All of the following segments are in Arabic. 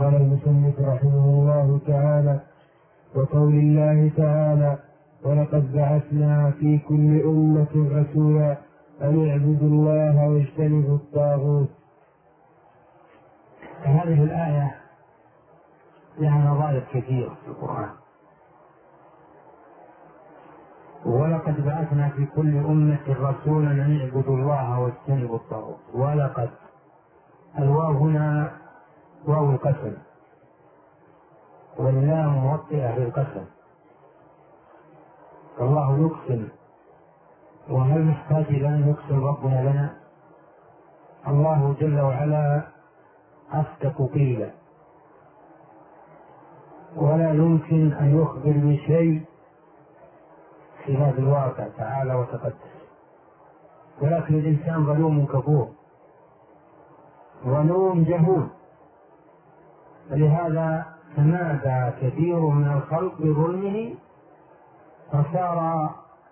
قال المصنف رحمه الله تعالى: وقول الله تعالى: ولقد بعثنا في كل أمة رسولا أن اعبدوا الله واجتنبوا الطاغوت. هذه الآية لها نظائر كثيرة في القرآن. ولقد بعثنا في كل أمة رسولا أن اعبدوا الله واجتنبوا الطاغوت. ولقد، الواو هنا واو القسم، واللام موطئة للقسم، فالله يقسم. وهل نحتاج إلى أن يقسم ربنا لنا؟ الله جل وعلا أصدق قيلا، ولا يمكن أن يخبر بشيء خلاف الواقع تعالى وتقدس. ولكن الإنسان ظلوم كفور، ظلوم جهول، ولهذا تمادى كثير من الخلق بظلمه، فصار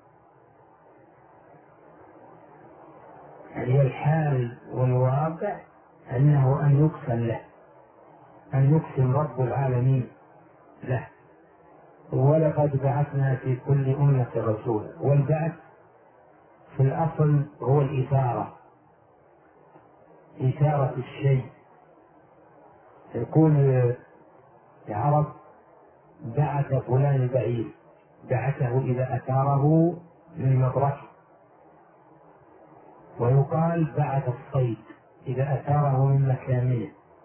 هي الحال والواقع أنه أن يقسم له، أن يقسم رب العالمين له. ولقد بعثنا في كل أمة رسولا. والبعث في الأصل هو الإثارة، إثارة الشيء. يقول العرب: بعث فلان البعير، بعثه إذا أثاره من مطرحه. ويقال بعث الصيد إذا أثاره من مكامنه.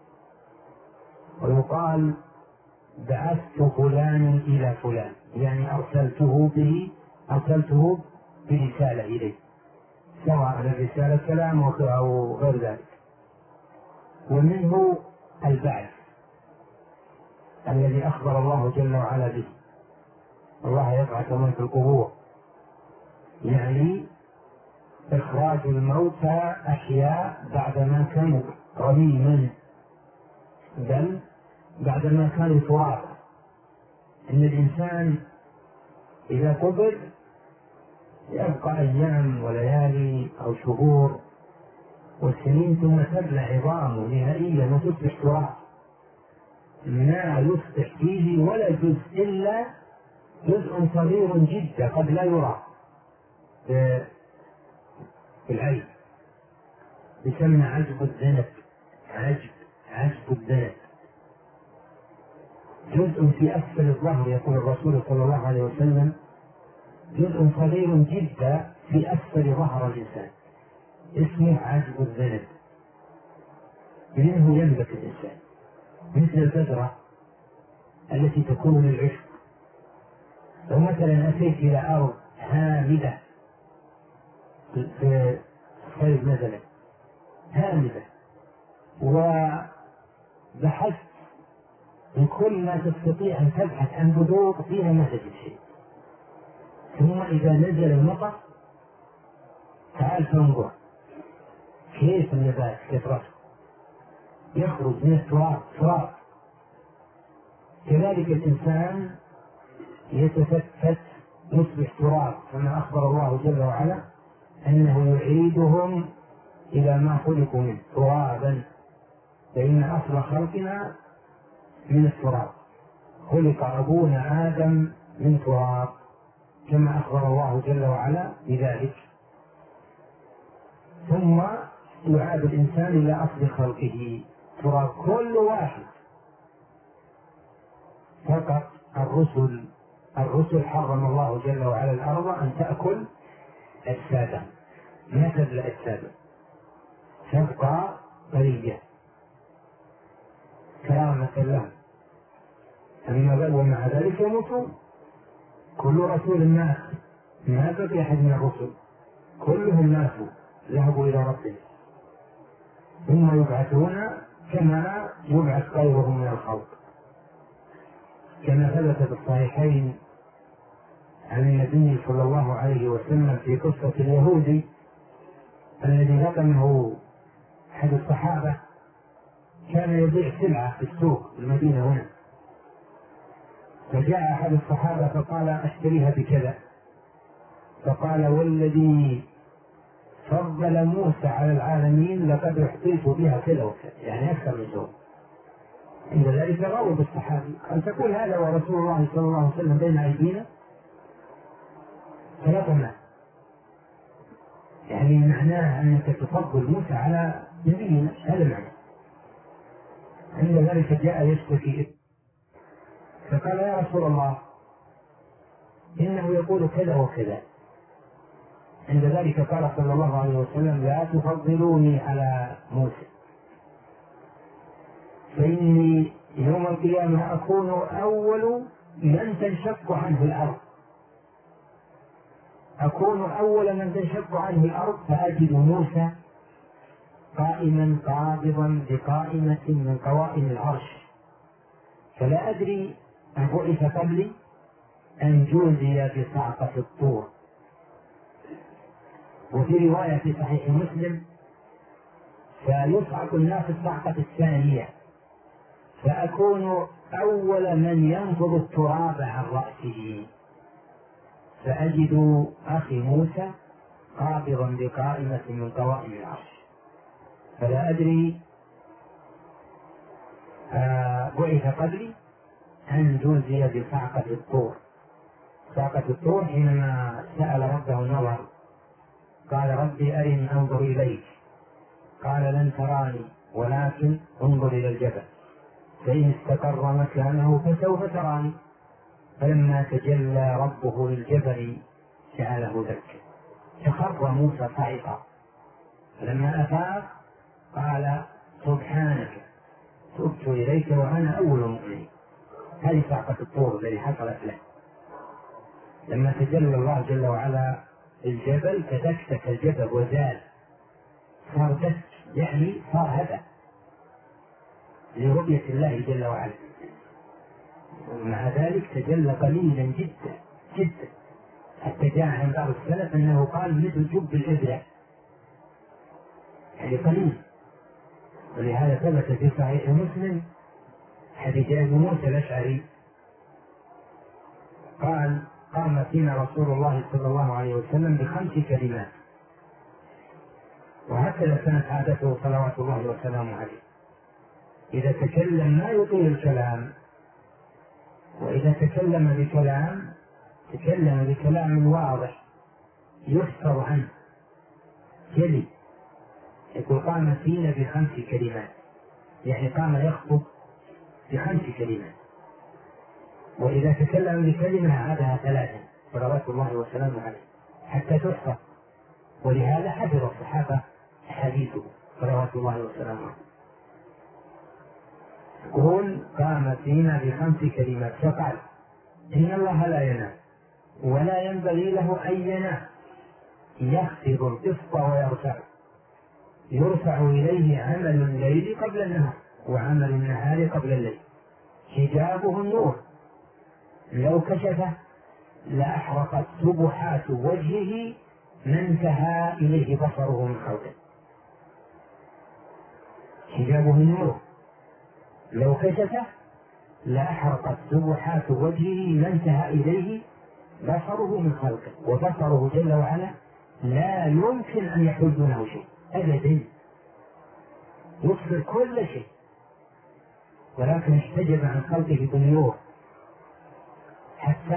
ويقال بعثت فلان إلى فلان، يعني أرسلته برسالة إليه، سواء الرسالة كلام أو غير ذلك. ومنه البعث الذي أخبر الله جل وعلا به: الله يبعث من في القبور، يعني إخراج الموتى أحياء بعدما كانوا رميما، بل بعدما كانوا ترابا. إن الإنسان إذا قبر يبقى أيام وليالي أو شهور وسنين، ثم تبلى عظامه نهائيا وتصبح تراب، ما يصبح فيه ولا جزء إلا جزء صغير جدا قد لا يرى بالعين، يسمى عجب الذنب. عجب الذنب، جزء في أسفل الظهر، يقول الرسول صلى الله عليه وسلم: جزء صغير جدا في أسفل ظهر الإنسان، اسمه عجب الذنب، منه ينبت الإنسان، مثل البذرة التي تكون للعشب. لو مثلا أتيت إلى أرض هامدة في الصيف مثلا، هامدة، وبحثت بكل ما تستطيع أن تبحث عن بذور فيها ما تجد شيء، ثم إذا نزل المطر تعال تنظر كيف النبات كثرته، يخرج من التراب تراب. كذلك الإنسان يتفتت يصبح تراب، كما أخبر الله جل وعلا أنه يعيدهم إلى ما خلقوا منه ترابا، فإن أصل خلقنا من التراب، خلق أبونا آدم من تراب، كما أخبر الله جل وعلا بذلك. ثم يعاد الإنسان إلى أصل خلقه تراب. كل واحد فقط الرسل حرم الله جل وعلا الأرض أن تأكل أجسادا، ما تبلع أجسادا، تبقى برية كرامة لهم. ومع ذلك يموتون. كل رسول مات، ما بقي أحد من الرسل، كلهم ماتوا ذهبوا إلى ربهم، ثم يبعثون كما يبعث غيرهم من الخلق، كما ثبت في الصحيحين عن النبي صلى الله عليه وسلم في قصة اليهودي الذي لقمه أحد الصحابة، كان يبيع سلعة في السوق في المدينة هنا، فجاء أحد الصحابة فقال: أشتريها بكذا. فقال: والذي فضل موسى على العالمين لقد أحطيت بها كذا وكذا، يعني أكثر من ذلك. عند ذلك غضب الصحابي قال تقول هذا ورسول الله صلى الله عليه وسلم بين أيدينا؟ فلا تمنع، يعني معناه أنك تفضل موسى على نبينا، هذا معنى. عند ذلك جاء يشتكي فقال يا رسول الله إنه يقول كذا وكذا. عند ذلك قال صلى الله عليه وسلم لا تفضلوني على موسى، فإني يوم القيامة أكون أول من تنشق عنه الأرض، أكون أول من تنشق عنه الأرض، فأجد موسى قائما قابضا بقائمة من قوائم العرش، فلا أدري أبعث قبلي أن جوزي بصعقة الطور. وفي رواية في صحيح مسلم فيصعق الناس الصعقة الثانية، فأكون أول من ينفض التراب عن رأسه، فأجد أخي موسى قابضا بقائمة من قوائم العرش، فلا أدري بعث قبلي أن جوزي بصعقة الطور. صعقة الطور حينما سأل ربه النظر قال ربي أرني أنظر إليك، قال لن تراني ولكن انظر إلى الجبل فإن استقر مكانه فسوف تراني. فلما تجلى ربه للجبل جعله دكا فخر موسى صعقا، فلما أفاق قال سبحانك تبت إليك وأنا أول المؤمنين. هذه صعقة الطور الذي حصلت له لما تجلى الله جل وعلا الجبل، تدكتك الجبل وزال، صار دك يعني صار هدى لرؤية الله جل وعلا. ومع ذلك تجلى قليلا جدا جدا، حتى جاء عن بعض السلف أنه قال مثل جب الإبرة، يعني قليل. ولهذا ثبت في صحيح مسلم حديث أبي موسى الأشعري قال قام فينا رسول الله صلى الله عليه وسلم ب5 كلمات، وهكذا كانت عادته صلوات الله وسلامه عليه، إذا تكلم ما يطيل الكلام، وإذا تكلم بكلام تكلم بكلام واضح يحفظ عنه جلي. يقول قام فينا ب5 كلمات، يعني قام يخطب ب5 كلمات، وإذا تكلم بكلمة عادها 3 صلوات الله وسلامه عليه حتى تحفظ. ولهذا حفظ الصحابة حديثه صلوات الله وسلامه عليه. يقول قام فينا ب5 كلمات، فقال إن الله لا ينام ولا ينبغي له أن ينام، يخفض القسط ويرفع، يرفع إليه عمل الليل قبل النهار وعمل النهار قبل الليل، حجابه النور، لو كشفه لأحرقت سبحات وجهه ما انتهى إليه بصره من خلقه. حجابه النور، لو كشفه لأحرقت سبحات وجهه ما انتهى إليه بصره من خلقه. وبصره جل وعلا لا يمكن أن يحول دونه شيء أبدا، يبصر كل شيء، ولكن احتجب عن خلقه بالنور حتى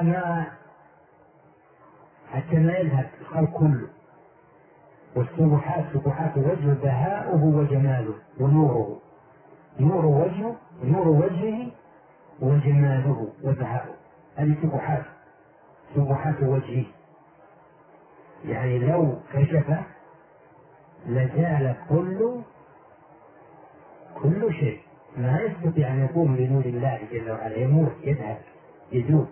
ما يذهب الخلق كله. والسبحات سبحات وجهه بهاؤه وجماله ونوره، نور وجهه نور وجهه وجماله وبهاؤه، هذه سبحات وجهه، يعني لو كشف لزال كل شيء، ما يستطيع أن يقوم بنور الله جل وعلا، يموت يذهب يزول.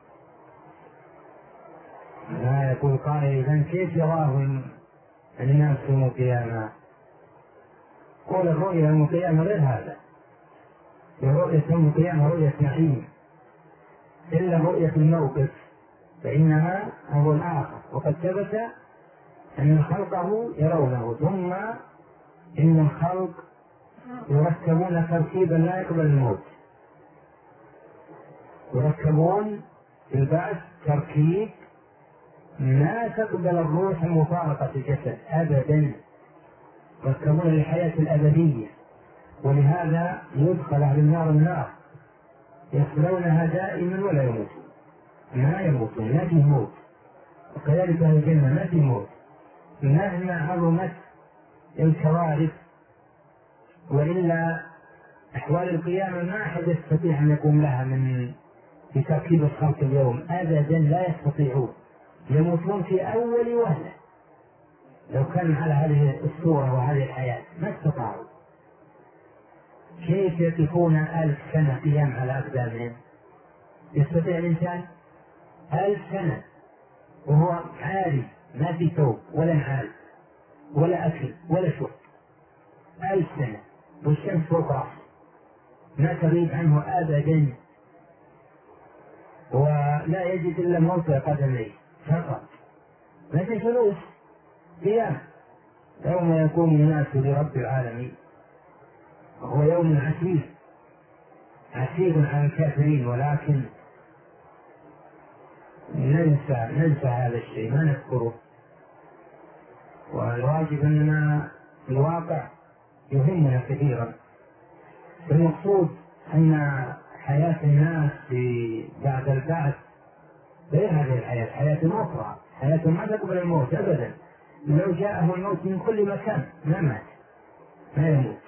ما يقول قائل إذن كيف يراهم الناس يوم القيامة؟ قول الرؤيا يوم القيامة غير هذا، الرؤيا يوم القيامة رؤية نعيم، إلا رؤية الموقف فإنها هو الآخر. وقد ثبت أن خلقه يرونه، ثم إن الخلق يركبون تركيبا لا يقبل الموت، يركبون في البعث تركيب ما تقبل الروح مفارقة الجسد أبدا، يركبون للحياة الأبدية، ولهذا يدخل أهل النار النار يصلونها دائما ولا يموتون، ما يموتون، ما فيه موت. وكذلك أهل الجنة ما فيه موت مهما عظمت الكوارث. وإلا أحوال القيامة ما أحد يستطيع أن يقوم لها من في تركيب الخلق اليوم أبدا، لا يستطيعون، يموتون في أول وهلة. لو كان على هذه الصورة وهذه الحياة ما استطاعوا. كيف يقفون 1000 سنة قيام على أقدامهم؟ يستطيع الإنسان 1000 سنة وهو عاري، ما في ثوب ولا نعال ولا أكل ولا شرب، 1000 سنة والشمس فوق رأسه ما تغيب عنه أبدا، ولا يجد إلا موضع قدميه فقط، ما في فلوس. قيام يوم يقوم الناس لرب العالمين، وهو يوم عسير عسير على الكافرين، ولكن ننسى هذا الشيء، ما نذكره. والواجب أن الواقع يهمنا كثيرا. المقصود أن حياة الناس بعد البعث غير هذه الحياة، حياة أخرى، حياة ما تقبل الموت أبدا. لو جاءه الموت من كل مكان ما مات، ما يموت.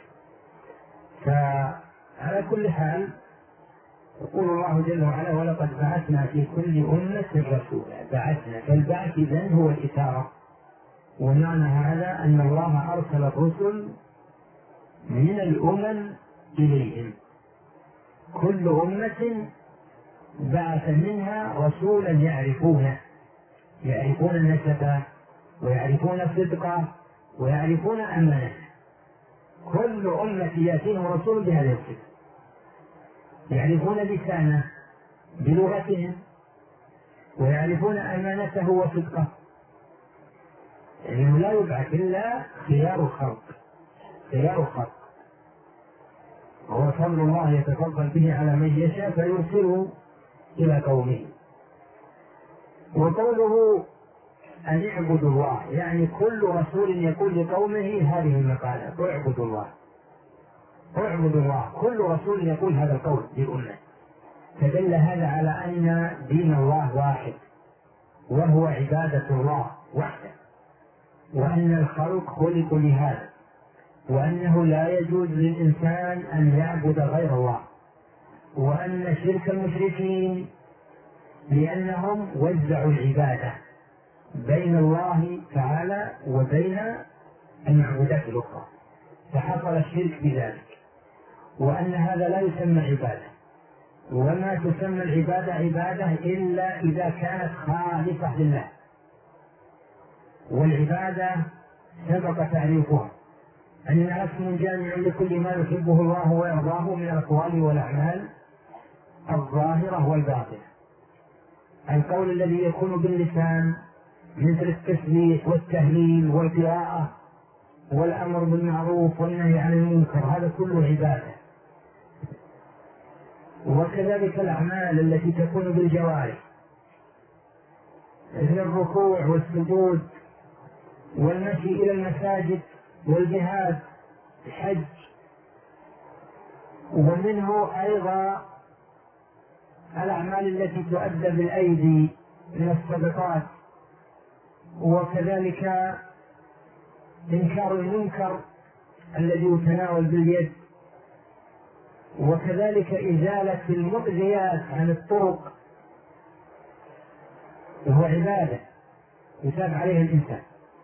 فعلى كل حال يقول الله جل وعلا: ولقد بعثنا في كل أمة رسولا. بعثنا، فالبعث إذن هو الإثارة، ومعنى هذا أن الله أرسل الرسل من الأمم إليهم، كل أمة بعث منها رسولا يعرفون النسبة ويعرفون الصدق ويعرفون أمانته. كل أمة يأتيهم رسول بهذه الصفة، يعرفون لسانه بلغتهم ويعرفون أمانته وصدقه، لأنه لا يبعث إلا خيار الخلق. وهو فضل الله يتفضل به على من يشاء فيرسله إلى قومه. وقوله أن اعبدوا الله، يعني كل رسول يقول لقومه هذه المقالة: اعبدوا الله. كل رسول يقول هذا القول للأمة، فدل هذا على أن دين الله واحد، وهو عبادة الله وحده، وأن الخلق خلقوا لهذا، وأنه لا يجوز للإنسان أن يعبد غير الله، وأن شرك المشركين لأنهم وزعوا العبادة بين الله تعالى وبين المعبودات الأخرى، فحصل الشرك بذلك، وأن هذا لا يسمى عبادة، وما تسمى العبادة عبادة إلا إذا كانت خالصة لله. والعبادة سبق تعريفها أنها اسم جامع لكل ما يحبه الله ويرضاه من الأقوال والأعمال الظاهرة والباطنة. القول الذي يكون باللسان مثل التسبيح والتهليل والقراءة والأمر بالمعروف والنهي عن المنكر، هذا كله عبادة. وكذلك الأعمال التي تكون بالجوارح مثل الركوع والسجود والمشي إلى المساجد والجهاد، الحج. ومنه أيضا الأعمال التي تؤدى بالأيدي من الصدقات، وكذلك إنكار المنكر الذي يتناول باليد، وكذلك إزالة المؤذيات عن الطرق، وهو عبادة يثاب عليها الإنسان.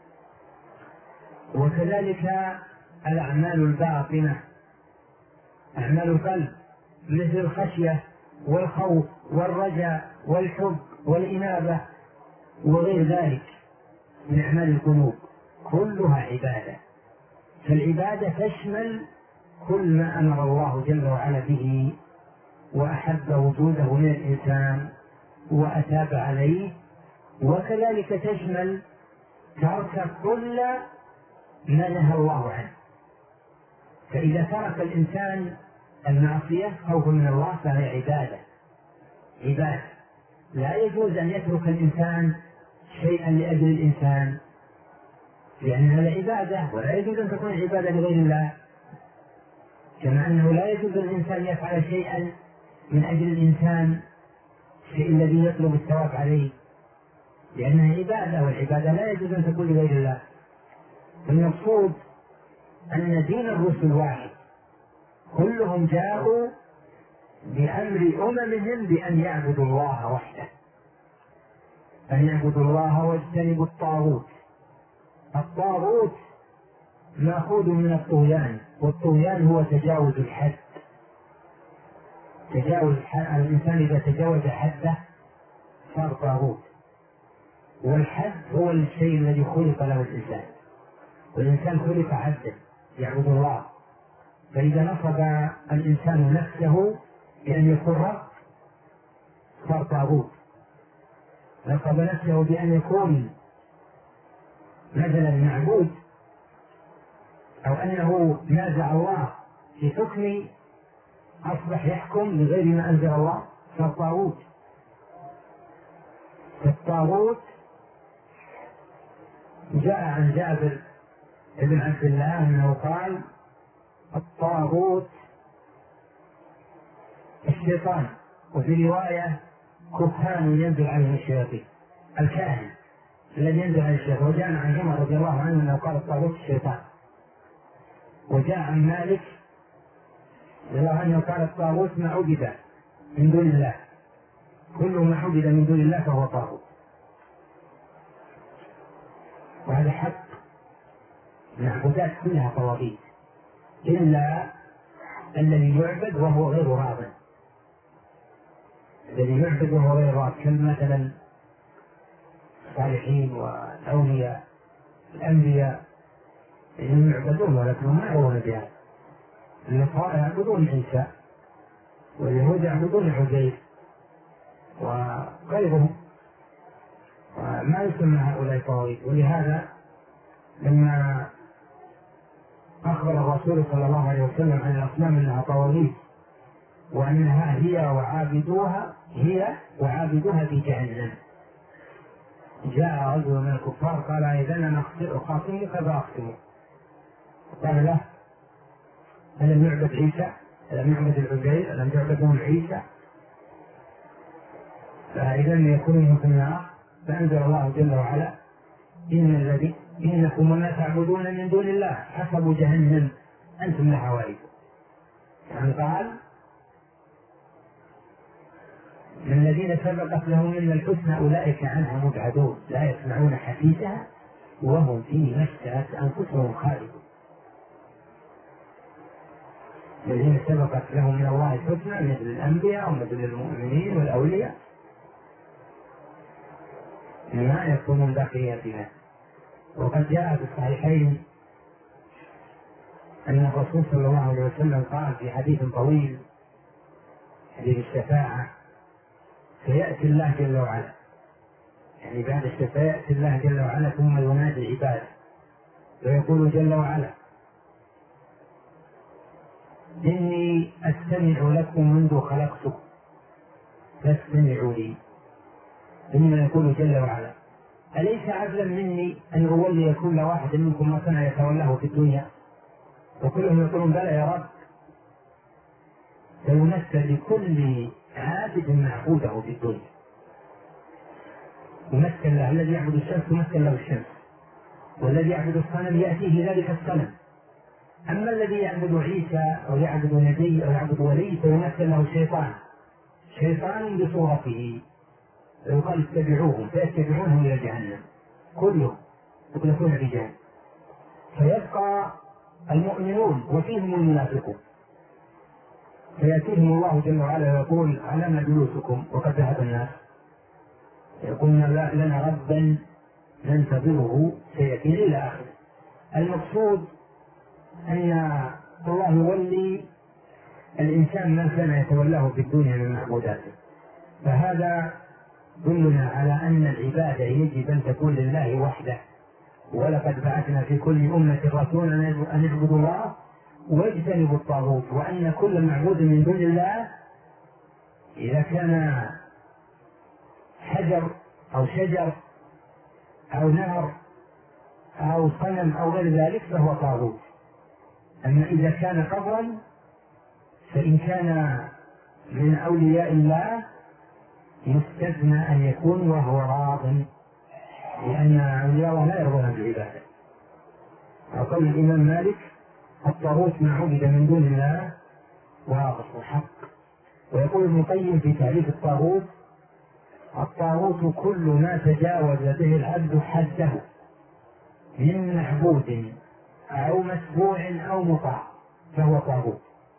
وكذلك الأعمال الباطنة، أعمال القلب مثل الخشية والخوف والرجاء والحب والإنابة وغير ذلك من أعمال القلوب، كلها عبادة. فالعبادة تشمل كل ما أمر الله جل وعلا به وأحب وجوده من الإنسان وأتاب عليه، وكذلك تشمل ترك كل ما نهى الله عنه. فإذا ترك الإنسان المعصية خوفا من الله فهي عبادة. لا يجوز أن يترك الإنسان شيئا لأجل الإنسان، لأن هذا عبادة، ولا يجوز أن تكون عبادة لغير الله. كما أنه لا يجوز للإنسان يفعل شيئا من أجل الإنسان، الشيء الذي يطلب الثواب عليه، لأنها عبادة، والعبادة لا يجوز أن تكون لغير الله. المقصود أن دين الرسل واحد، كلهم جاءوا بأمر أممهم بأن يعبدوا الله وحده، أن يعبدوا الله واجتنبوا الطاغوت. الطاغوت مأخوذ من الطغيان، والطغيان هو تجاوز الحد. تجاوز الإنسان إذا تجاوز حده صار طاغوت، والحد هو الشيء الذي خلق له الإنسان، والإنسان خلق عبدا يعبد الله. فإذا نصب الإنسان نفسه بأن يكون رب صار طاغوت، نصب نفسه بأن يكون مثلا معبود، أو أنه نازع الله في حكم أصبح يحكم بغير ما أنزل الله صار طاغوت. الطاغوت جاء عن جابر بن عبد الله أنه قال: الطاغوت الشيطان، وفي رواية كهان ينزل عليه الشياطين، الكاهن الذي ينزل عليه الشيطان. وجاء عن عمر رضي الله عنه أنه قال الطاغوت الشيطان. وجاء عن مالك رضي الله عنه قال الطاغوت ما عبد من دون الله، كل ما عبد من دون الله فهو طاغوت. وهذا حق، المعبودات كلها طواغيت إلا الذي يعبد وهو غير راض. الذي يعبد وهو غير راض كمثلا الصالحين والأولياء الأنبياء، إنهم يعبدون ولكنهم ما يرون بهذا. النصارى يعبدون عيسى، واليهود يعبدون عزير وغيرهم، وما يسمى هؤلاء طواغيت. ولهذا لما أخبر الرسول صلى الله عليه وسلم عن الأصنام أنها طواغيت وأنها هي وعابدوها في جهنم، جاء رجل من الكفار قال: إذا أنا أخاصمك فأخصمك. قال له: ألم يعبد عيسى؟ ألم يعبد العزير؟ ألم يعبدون عيسى؟ فإذا يكونون في النار. فأنزل الله جل وعلا: إنكم وما تعبدون من دون الله حسب جهنم أنتم لها واردون. يعني قال: من الذين سبقت لهم من الحسنى أولئك عنها مبعدون لا يسمعون حديثها وهم فيه اشتهت أنفسهم خالدون. الذين سبقت لهم من الله الحسنى مثل الأنبياء ومثل المؤمنين والأولياء ما يكونون داخلين فيها. وقد جاء في الصحيحين أن الرسول صلى الله عليه وسلم قال في حديث طويل، حديث الشفاعة: فيأتي الله جل وعلا، يعني بعد الشفاعة يأتي الله جل وعلا ثم ينادي عباده ويقول جل وعلا: إني أستمع لكم منذ خلقتكم فاستمعوا لي. ثم يقول جل وعلا: أليس عدلا مني أن أولي كل واحد منكم ما كان يتولاه في الدنيا؟ وكلهم يقولون: بلى يا رب. فيمثل لكل عابد معبوده في الدنيا، يمثل له الذي يعبد الشمس يمثل له الشمس، والذي يعبد الصنم يأتيه ذلك الصنم. أما الذي يعبد عيسى أو يعبد نبي أو يعبد ولي فيمثل له شيطان بصورته، ويقال: اتبعوهم، فيتبعونهم إلى جهنم، كلهم يخلصون في جهنم. فيبقى المؤمنون وفيهم المنافقون، فيأتيهم الله جل وعلا ويقول: على ما جلوسكم وقد ذهب الناس؟ يقولون: لنا ربا ننتظره سيأتي إلى آخره. المقصود أن الله يولي الإنسان ما كان يتولاه في الدنيا من معبوداته. فهذا دلنا على أن العبادة يجب أن تكون لله وحده. ولقد بعثنا في كل أمة رسولا أن اعبدوا الله واجتنبوا الطاغوت، وأن كل معبود من دون الله إذا كان حجر أو شجر أو نهر أو صنم أو غير ذلك فهو طاغوت. أما إذا كان قبرا فإن كان من أولياء الله يستثنى أن يكون وهو راض، لأن أولياء الله لا يرضون بالعبادة. وقول الإمام مالك: الطاغوت ما عبد من دون الله واضح وحق. ويقول ابن القيم في تعريف الطاغوت: الطاغوت كل ما تجاوز به العبد حده من معبود أو متبوع أو مطاع فهو طاغوت.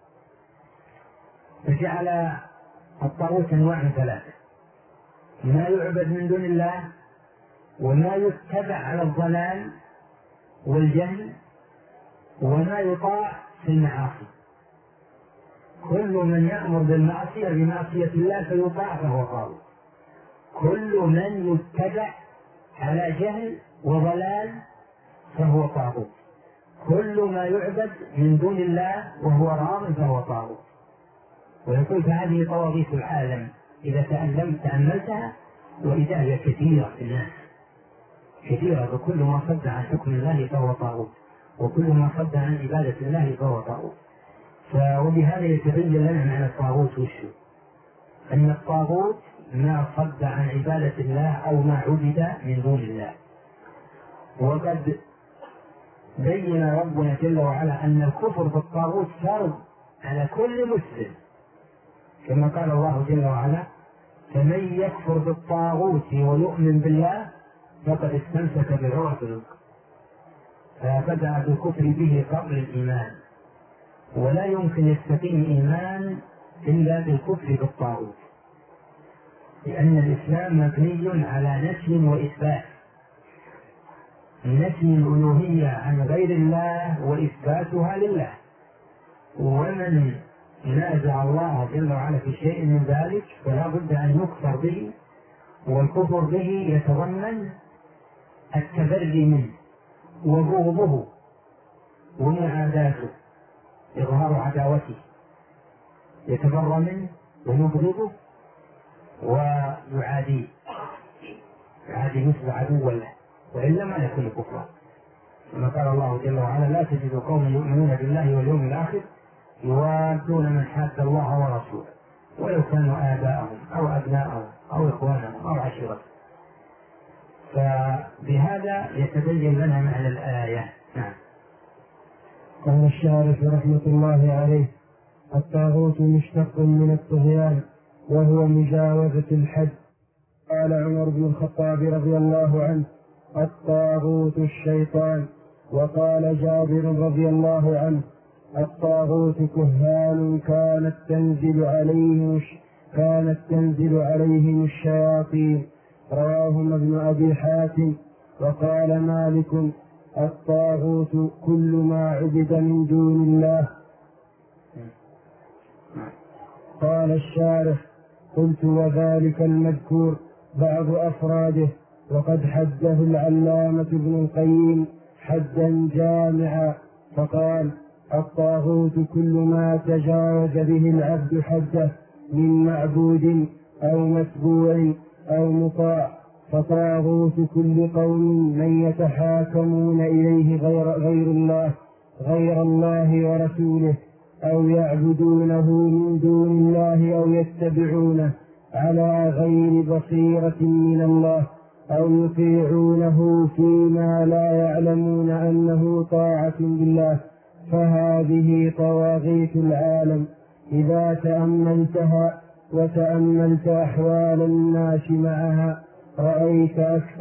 فجعل الطاغوت أنواع ثلاثة: ما يعبد من دون الله، وما يتبع على الضلال والجهل، وما يطاع في المعاصي. كل من يأمر بالمعصية بمعصية الله فيطاع فهو طاغوت. كل من يتبع على جهل وضلال فهو طاغوت. كل ما يعبد من دون الله وهو راض فهو طاغوت. ويقول: فهذه طواغيت العالم إذا تأملتها، وإذا هي كثيرة في الناس، كثيرة، وكل ما صد عن حكم الله فهو طاغوت، وكل ما صد عن عبادة الله فهو طاغوت. وبهذا يتبين لنا معنى الطاغوت وشه: أن الطاغوت ما صد عن عبادة الله أو ما عبد من دون الله. وقد بين ربنا جل وعلا أن الكفر بالطاغوت فرض على كل مسلم، كما قال الله جل وعلا: فمن يكفر بالطاغوت ويؤمن بالله فقد استمسك بالعروة الوثقى. فبدأ بالكفر به قبل الإيمان، ولا يمكن يستقيم إيمان إلا بالكفر بالطاغوت، لأن الإسلام مبني على نفي وإثبات. نفي الألوهية عن غير الله وإثباتها لله، ومن نازع الله جل وعلا في شيء من ذلك فلا بد أن يكفر به، والكفر به يتضمن التبري منه وبغضه ومعاداته، إظهار عداوته، يتبرى منه ويبغضه ويعاديه، يعادي مثل عدو له، وإلا ما يكون كفرا. كما قال الله جل وعلا: لا تجد قوما يؤمنون بالله واليوم الآخر يوادون من حاد الله ورسوله ولو كانوا آباءهم أو أبناءهم أو إخوانهم أو عشيرتهم. فبهذا يتبين لنا معنى الآية. نعم. قال الشارح رحمة الله عليه: الطاغوت مشتق من الطغيان وهو مجاوزة الحد. قال عمر بن الخطاب رضي الله عنه: الطاغوت الشيطان. وقال جابر رضي الله عنه: الطاغوت كهان كانت تنزل عليهم الشياطين. رواهم ابن أبي حاتم. وقال مالك: الطاغوت كل ما عبد من دون الله. قال الشارح: قلت: وذلك المذكور بعض أفراده، وقد حده العلامة ابن القيم حدا جامعا، فقال: الطاغوت كل ما تجاوز به العبد حده من معبود أو متبوع أو مطاع، فطاغوت كل قوم من يتحاكمون إليه غير الله ورسوله، أو يعبدونه من دون الله، أو يتبعونه على غير بصيرة من الله، أو يطيعونه فيما لا يعلمون أنه طاعة لله، فهذه طواغيت العالم. إذا تأملتها وتأملت أحوال الناس معها رأيت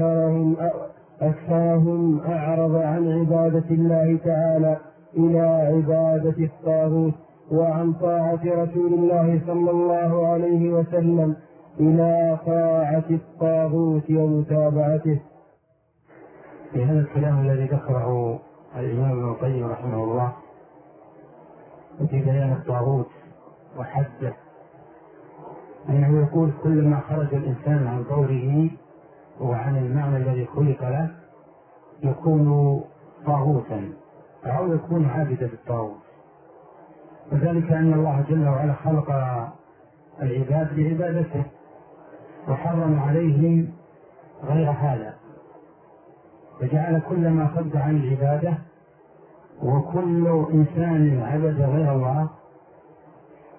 أكثرهم أعرض عن عبادة الله تعالى إلى عبادة الطاغوت، وعن طاعة رسول الله صلى الله عليه وسلم إلى طاعة الطاغوت ومتابعته. في هذا الكلام الذي ذكره الإمام ابن القيم رحمه الله في بيان الطاغوت وحده، أنه يقول: كل ما خرج الإنسان عن طوره وعن المعنى الذي خلق له يكون طاغوتا أو يكون عابدا للطاغوت. وذلك أن الله جل وعلا خلق العباد لعبادته وحرم عليهم غير هذا، فجعل كل ما صد عن العبادة وكل إنسان عبد غير الله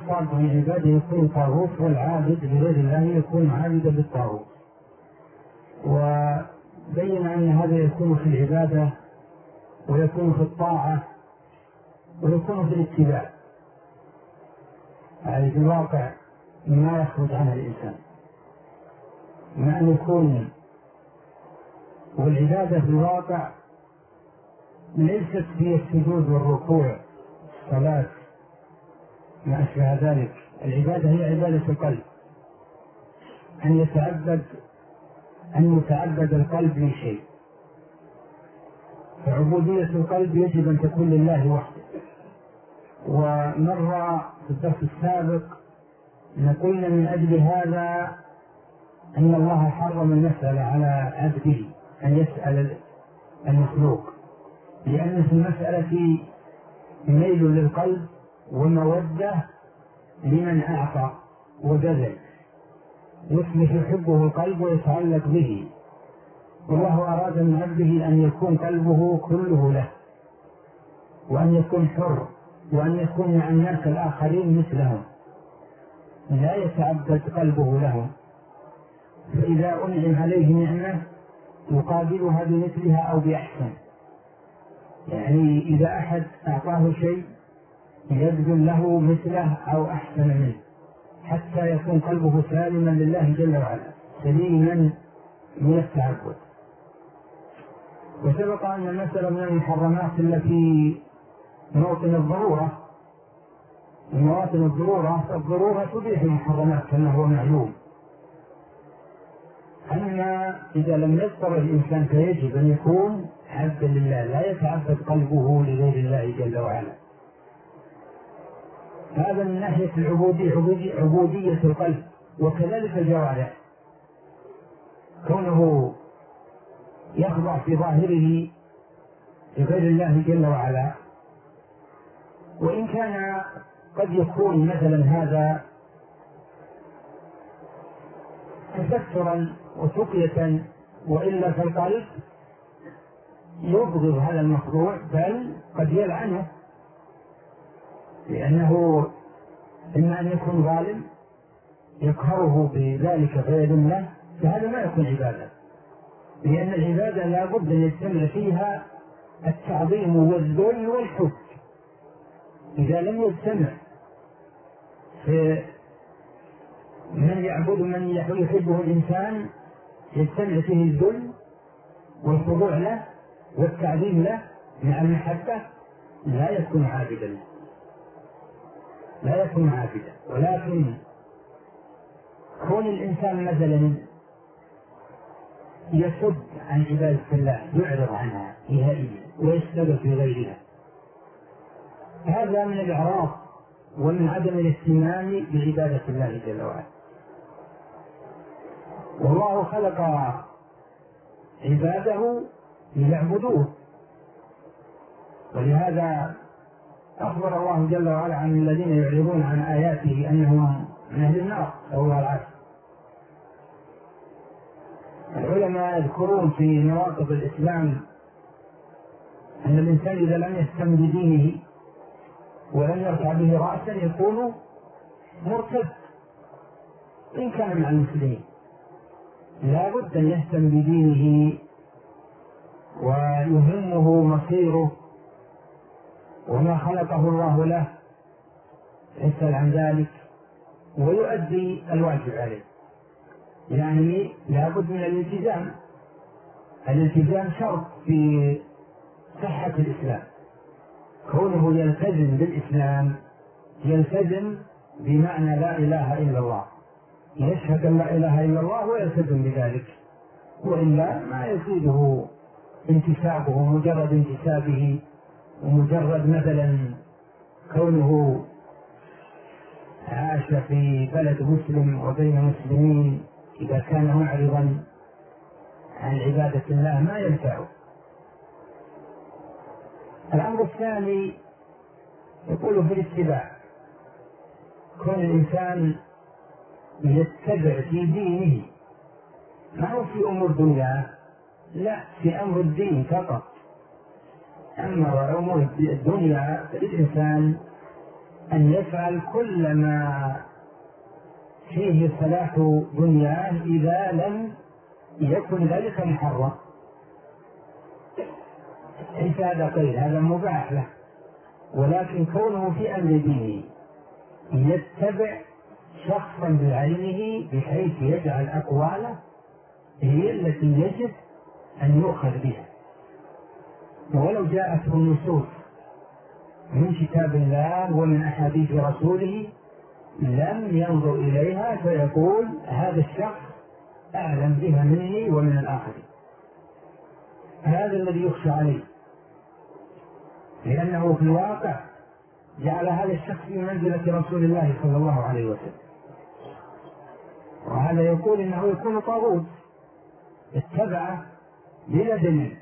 الصالح من عباده يكون طاغوت، والعابد لغير الله يكون عابدا للطاغوت. وبين أن هذا يكون في العبادة ويكون في الطاعة ويكون في الاتباع، يعني في الواقع ما يخرج عنها الإنسان، مع أن يكون والعبادة في الواقع ليست هي السجود والركوع الصلاة ما أشبه ذلك. العبادة هي عبادة القلب، أن يتعبد القلب لشيء، فعبودية القلب يجب أن تكون لله وحده. ومر في الدرس السابق نقولنا من أجل هذا أن الله حرم المسألة على عبده أن يسأل المخلوق، لأن في المسألة ميل للقلب ومودة لمن أعطى وبذل، يصبح يحبه القلب ويتعلق به، والله أراد من عبده أن يكون قلبه كله له، وأن يكون حر، وأن يكون مع الناس الآخرين مثلهم، لا يتعبد قلبه لهم. فإذا أنعم عليه نعمة يقابلها بمثلها أو بأحسن، يعني إذا أحد أعطاه شيء يبذل له مثله أو أحسن منه، حتى يكون قلبه سالما لله جل وعلا سليما من التعبد. وسبق أن المسألة من المحرمات التي موطن الضرورة، مواطن الضرورة تبيح المحرمات كما هو معلوم. أما إذا لم يضطر الإنسان فيجب أن يكون عبدا لله، لا يتعبد قلبه لغير الله جل وعلا. هذا من ناحية عبودية القلب. وكذلك الجوارح، كونه يخضع في ظاهره لغير الله جل وعلا، وإن كان قد يكون مثلا هذا تسترا وتقية، وإلا فالقلب يبغض هذا المخضوع بل قد يلعنه، لأنه إما أن يكون ظالم يقهره بذلك فيذمه، فهذا ما يكون عبادة، لأن العبادة لا بد أن يجتمع فيها التعظيم والذل والحب. إذا لم يجتمع من يعبد من يحبه الإنسان يجتمع فيه الذل والخضوع له والتعظيم له مع المحبة، لا يكون عابدا، لا يكون عابدا. ولكن كون الإنسان مثلا يصد عن عبادة الله، يعرض عنها نهائيا ويشتغل في غيرها، هذا من الإعراض ومن عدم الاهتمام بعبادة الله جل وعلا. والله خلق عباده ليعبدوه، ولهذا أخبر الله جل وعلا عن الذين يعرضون عن آياته أنهم من أهل النار أو العافية. العلماء يذكرون في نواقض الإسلام أن الإنسان إذا لم يهتم بدينه ولم يرفع به رأسا يكون مرتد إن كان مع المسلمين. لا بد أن يهتم بدينه ويهمه مصيره وما خلقه الله له، يسأل عن ذلك ويؤدي الواجب عليه. يعني لا بد من الالتزام. الالتزام شرط في صحة الإسلام، كونه يلتزم بالإسلام يلتزم بمعنى لا إله إلا الله، يشهد أن لا إله إلا الله ويلتزم بذلك، وإلا ما يزيده انتسابه، مجرد انتسابه ومجرد مثلا كونه عاش في بلد مسلم وبين مسلمين، إذا كان معرضا عن عبادة الله ما ينفعه. الأمر الثاني يقول في الاتباع، كون الإنسان يتبع في دينه، ما هو في أمور دنيا، لا، في أمر الدين فقط. أما أمور الدنيا فالإنسان أن يفعل كل ما فيه صلاح دنياه إذا لم يكن ذلك محرم. ليس هذا قيد، هذا مباح له، ولكن كونه في أمر دينه يتبع شخصا بعينه بحيث يجعل أقواله هي التي يجب أن يؤخذ بها، ولو جاءته النصوص من كتاب الله ومن أحاديث رسوله لم ينظر إليها فيقول هذا الشخص أعلم بها مني ومن الآخرين. هذا الذي يخشى عليه، لأنه في الواقع جعل هذا الشخص في منزلة رسول الله صلى الله عليه وسلم، وهذا يقول إنه يكون طاغوت، اتبعه بلا دليل،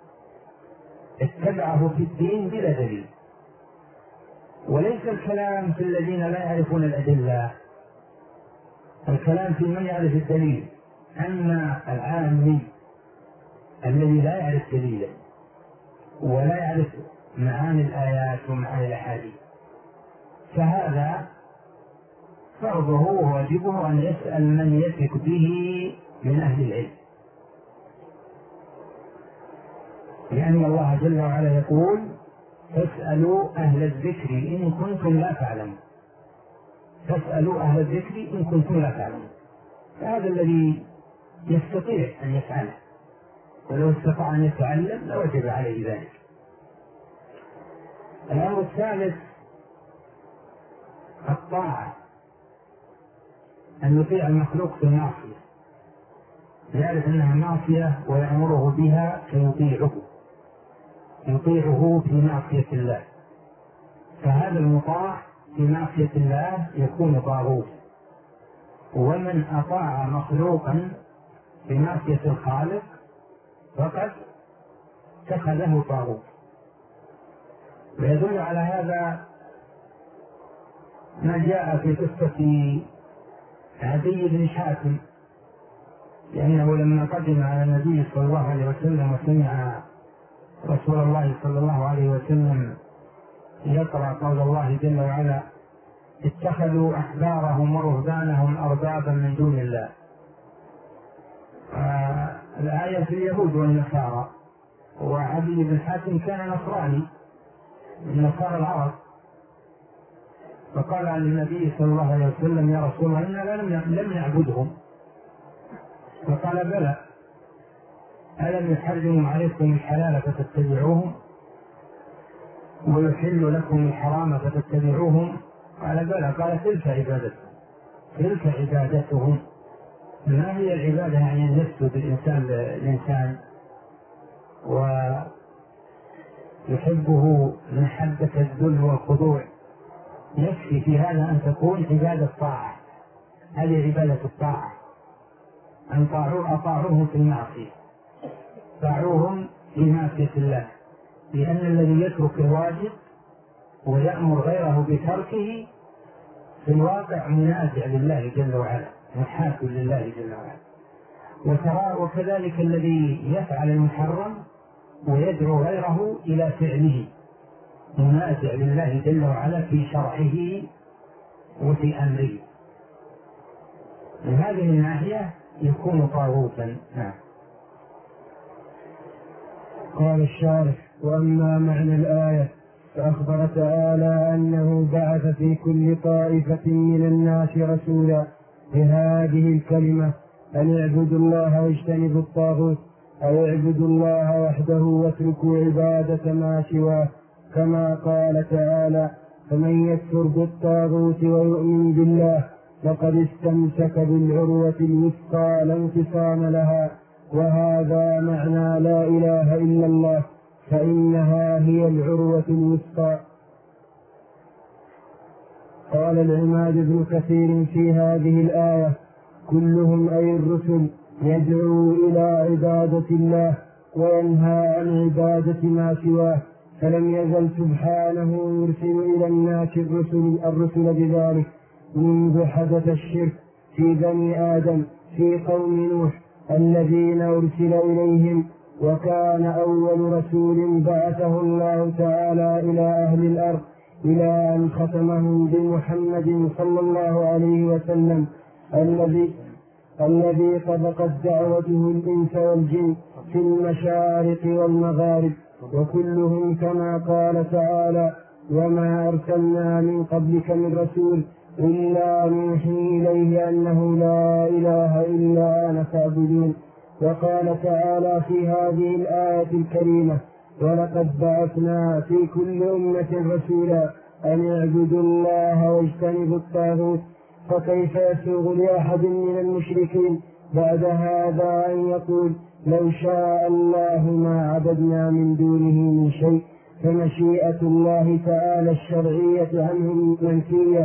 اتبعه في الدين بلا دليل. وليس الكلام في الذين لا يعرفون الأدلة، الكلام في من يعرف الدليل. أما العامي الذي لا يعرف دليلا ولا يعرف معاني الآيات ومعاني الأحاديث، فهذا فرضه وواجبه أن يسأل من يثق به من أهل العلم، لأن الله جل وعلا يقول فاسألوا أهل الذكر إن كنتم لا تعلمون، فاسألوا أهل الذكر إن كنتم لا تعلمون. فهذا الذي يستطيع أن يفعله، ولو استطاع أن يتعلم لوجب عليه ذلك. الأمر الثالث الطاعة، أن يطيع المخلوق في المعصية، يعرف أنها معصية ويأمره بها فيطيعه، يطيعه في معصية الله، فهذا المطاع في معصية الله يكون طاغوت. ومن أطاع مخلوقا في معصية الخالق فقد اتخذه طاغوت. ويدل على هذا ما جاء في قصة عدي بن حاتم، لأنه لما قدم على النبي صلى الله عليه وسلم وسمع رسول الله صلى الله عليه وسلم يقرأ قول الله جل وعلا اتخذوا أحبارهم ورهبانهم أربابا من دون الله، الآية في اليهود والنصارى، وعدي بن حاتم كان نصراني من نصارى العرب، فقال عن النبي صلى الله عليه وسلم يا رسول الله إننا لم نعبدهم، فقال بلى ألم يحرموا عليكم الحلال فتتبعوهم ويحل لكم الحرام فتتبعوهم؟ قال بلى. قال تلك عبادتهم. ما هي العبادة؟ يعني أن يسجد الإنسان للإنسان ويحبه محبة الذل والخضوع، يكفي في هذا أن تكون عبادة طاعة. هذه عبادة الطاعة، أن أطاعوهم في المعصية، طاعوهم في معصية الله، لأن الذي يترك الواجب ويأمر غيره بتركه في الواقع منازع لله جل وعلا، محاك لله جل وعلا. وكذلك الذي يفعل المحرم ويدعو غيره إلى فعله منازع لله جل وعلا في شرعه وفي أمره. من هذه الناحية يكون طاغوتا. قال الشارح: وأما معنى الآية فأخبر تعالى أنه بعث في كل طائفة من الناس رسولا بهذه الكلمة أن اعبدوا الله واجتنبوا الطاغوت، أو اعبدوا الله وحده واتركوا عبادة ما سواه، كما قال تعالى: فمن يكفر بالطاغوت ويؤمن بالله فقد استمسك بالعروة الوثقى لا انفصام لها. وهذا معنى لا إله إلا الله، فإنها هي العروة الوثقى. قال العماد بن كثير في هذه الآية: كلهم أي الرسل يدعو إلى عبادة الله وينهى عن عبادة ما سواه، فلم يزل سبحانه يرسل إلى الناس الرسل بذلك منذ حدث الشرك في بني آدم في قوم نوح الذين أرسل إليهم، وكان أول رسول بعثه الله تعالى إلى أهل الأرض إلى أن ختمهم بمحمد صلى الله عليه وسلم الذي طبقت دعوته الإنس والجن في المشارق والمغارب، وكلهم كما قال تعالى: وما أرسلنا من قبلك من رسول إلا نوحي إليه أنه لا إله إلا أنا فاعبدون. وقال تعالى في هذه الآية الكريمة: ولقد بعثنا في كل أمة رسولا أن اعبدوا الله واجتنبوا الطاغوت. فكيف يسوغ لأحد من المشركين بعد هذا أن يقول: لو شاء الله ما عبدنا من دونه من شيء؟ فمشيئة الله تعالى الشرعية عنهم منفية،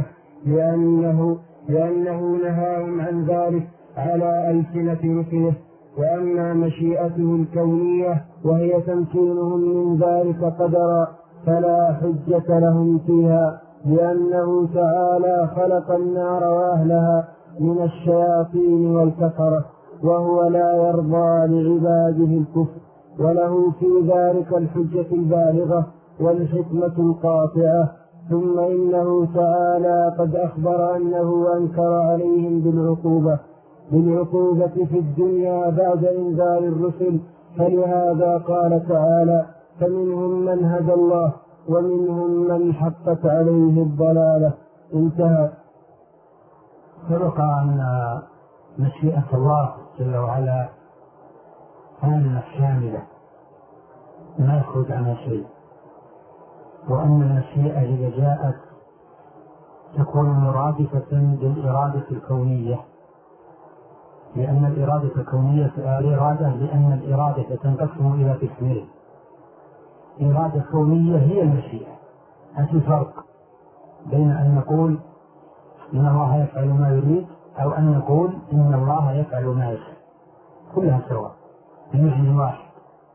لأنه نهاهم عن ذلك على ألسنة رسله. وأما مشيئته الكونية وهي تمكينهم من ذلك قدرا فلا حجة لهم فيها، لأنه تعالى خلق النار وأهلها من الشياطين والكفرة، وهو لا يرضى لعباده الكفر، وله في ذلك الحجة البالغة والحكمة القاطعة. ثم إنه تعالى قد أخبر أنه أنكر عليهم بالعقوبة في الدنيا بعد إنذار الرسل، فلهذا قال تعالى: فمنهم من هدى الله ومنهم من حقت عليه الضلالة. انتهى. سبق أن مشيئة الله جل وعلا عامة شاملة ما يخرج عنها شيء، وأن المشيئة إذا جاءت تكون مرادفة بالإرادة الكونية، لأن الإرادة الكونية لأن الإرادة تنقسم إلى قسمين: إرادة كونية هي المشيئة. هذا فرق بين أن نقول إن الله يفعل ما يريد أو أن نقول إن الله يفعل ما يشاء، كلها سواء بمعنى واحد.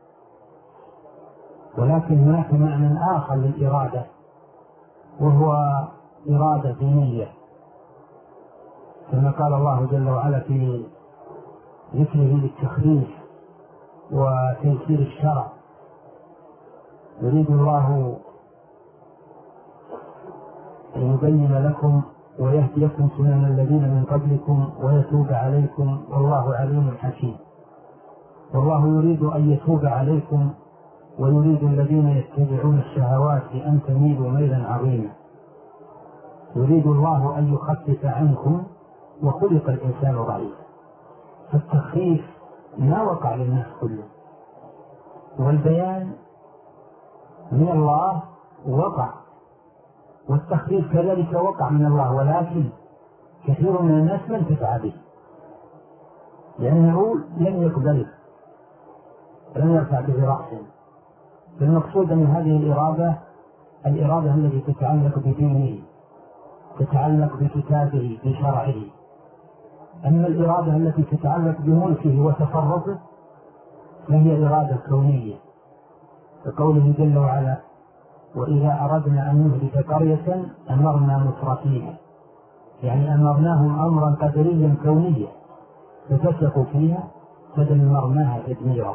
ولكن هناك معنى آخر للإرادة، وهو إرادة دينية، كما قال الله جل وعلا في ذكره للتخفيف وتيسير الشرع: يريد الله أن يبين لكم ويهديكم سنن الذين من قبلكم ويتوب عليكم والله عليم حكيم. والله يريد أن يتوب عليكم ويريد الذين يتبعون الشهوات أن تميلوا ميلا عظيما. يريد الله أن يخفف عنكم وخلق الإنسان ضعيفا. فالتخفيف ما وقع للناس كله، والبيان من الله وقع، والتخفيف كذلك وقع من الله، ولكن كثير من الناس لم تسعى به لأنه لم يقبله، لم يرفع به رأسه. فالمقصود أن هذه الإرادة التي تتعلق بدينه، تتعلق بكتابه بشرعه. أما الإرادة التي تتعلق بملكه وتصرفه فهي إرادة كونية، كقوله جل وعلا: وإذا أردنا أن نهلك قرية أمرنا مترفيها، يعني أمرناهم أمرا قدريا كونيا ففسقوا فيها فدمرناها تدميرا.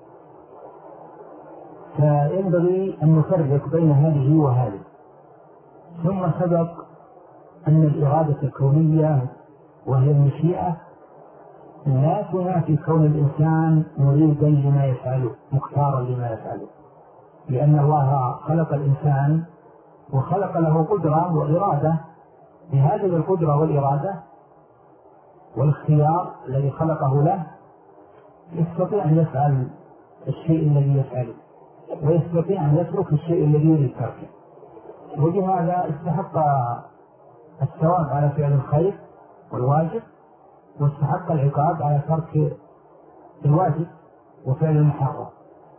فينبغي أن نفرق بين هذه وهذه. ثم سبق أن الإرادة الكونية وهي المشيئة لا تنافي كون الإنسان مريدا لما يفعله، مختارا لما يفعله، لأن الله خلق الإنسان وخلق له قدرة وإرادة. بهذه القدرة والإرادة والاختيار الذي خلقه له يستطيع أن يفعل الشيء الذي يفعله، ويستطيع أن يترك الشيء الذي يريد تركه. وبهذا استحق الثواب على فعل الخير والواجب، واستحق العقاب على ترك الواجب وفعل المحرم.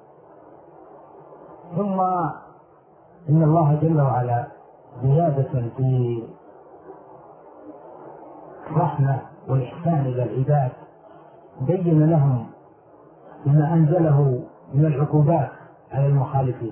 ثم إن الله جل وعلا زيادة في الرحمة والإحسان إلى العباد بين لهم بما أنزله من العقوبات على المخالفين،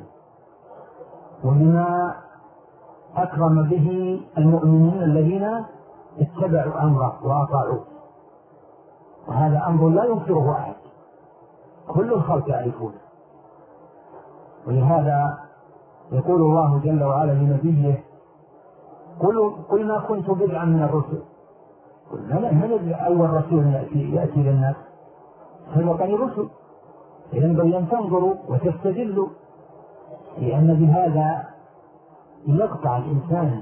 وبما أكرم به المؤمنين الذين اتبعوا أمره وأطاعوه. وهذا أمر لا ينكره أحد، كل الخلق يعرفونه. ولهذا يقول الله جل وعلا لنبيه: قل ما كنت بدعا من الرسل. من أول رسول يأتي للناس؟ سبقني رسل. ينبغي أن تنظروا وتستدلوا، لأن بهذا يقطع الإنسان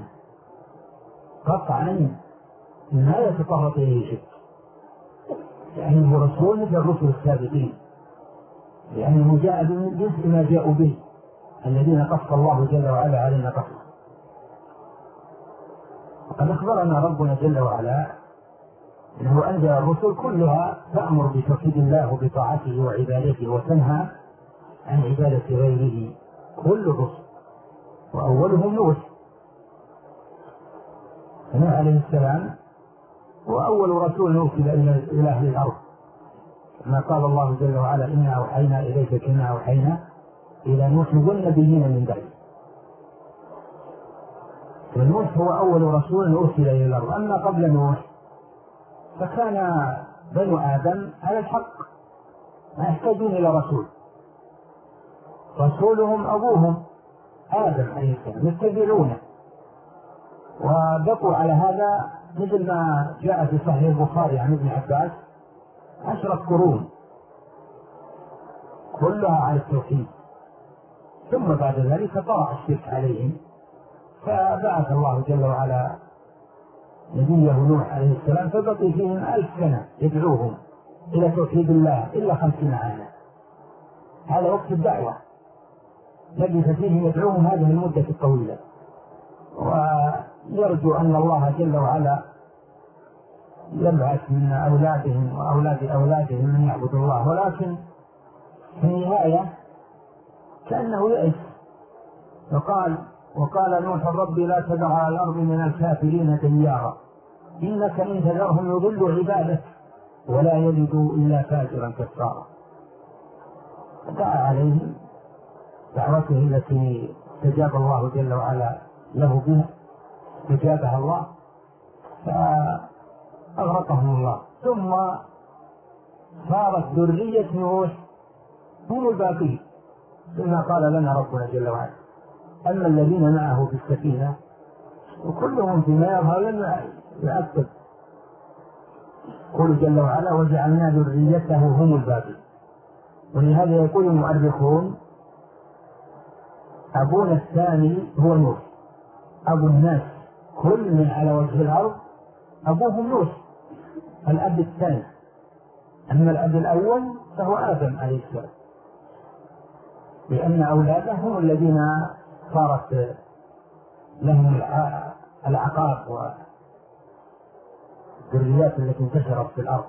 قطعا ما يتطرق إليه شيء، لأنه رسول مثل الرسل السابقين، لأنه جاء بجزء ما جاءوا به الذين قص الله جل وعلا علينا قصص. وقد أخبرنا ربنا جل وعلا أنه أنزل الرسل كلها تأمر بتوحيد الله وبطاعته وعبادته، وتنهى عن عبادة غيره، كل الرسل، وأولهم نوح عليه السلام، وأول رسول أرسل إلى أهل الأرض، كما قال الله جل وعلا: إنا أوحينا إليك كما أوحينا إلى نوح والنبيين من بعده. فنوح هو أول رسول أرسل إلى الأرض. أما قبل نوح فكان بنو آدم على الحق، ما يحتاجون إلى رسول، رسولهم أبوهم آدم عليه السلام، يتبعونه، وبقوا على هذا مثل ما جاء في صحيح البخاري عن ابن عباس 10 قرون كلها على التوحيد، ثم بعد ذلك طرأ الشرك عليهم، فبعث الله جل وعلا نبيه نوح عليه السلام، فبقي فيهم 1000 سنة يدعوهم إلى توحيد الله إلا 50 عاما. هذا وقت الدعوة، لبث فيهم يدعوهم هذه المدة الطويلة، ويرجو أن الله جل وعلا يبعث من أولادهم وأولاد أولادهم من يعبد الله، ولكن في النهاية كأنه يئس، وقال نوح: ربي لا تذر على الأرض من الكافرين ديارا إنك إن تذرهم يضلوا عبادك ولا يجدوا إلا فاجرا كفارا. دعا عليهم دعوته التي استجاب الله جل وعلا له بها، استجابها الله فأغرقهم الله، ثم صارت ذرية نوح هم الباقين، ثم قال لنا ربنا جل وعلا: أما الذين معه في السفينة وكلهم فيما يظهر لم يعقب، قل جل وعلا: وجعلنا ذريته هم الباقين. ولهذا يقول المؤرخون: أبونا الثاني هو نوح، أبو الناس كل من على وجه الأرض أبوهم نوح الأب الثاني، أما الأب الأول فهو آدم عليه السلام، لأن أولاده هم الذين صارت لهم العقاب والذريات التي انتشرت في الأرض.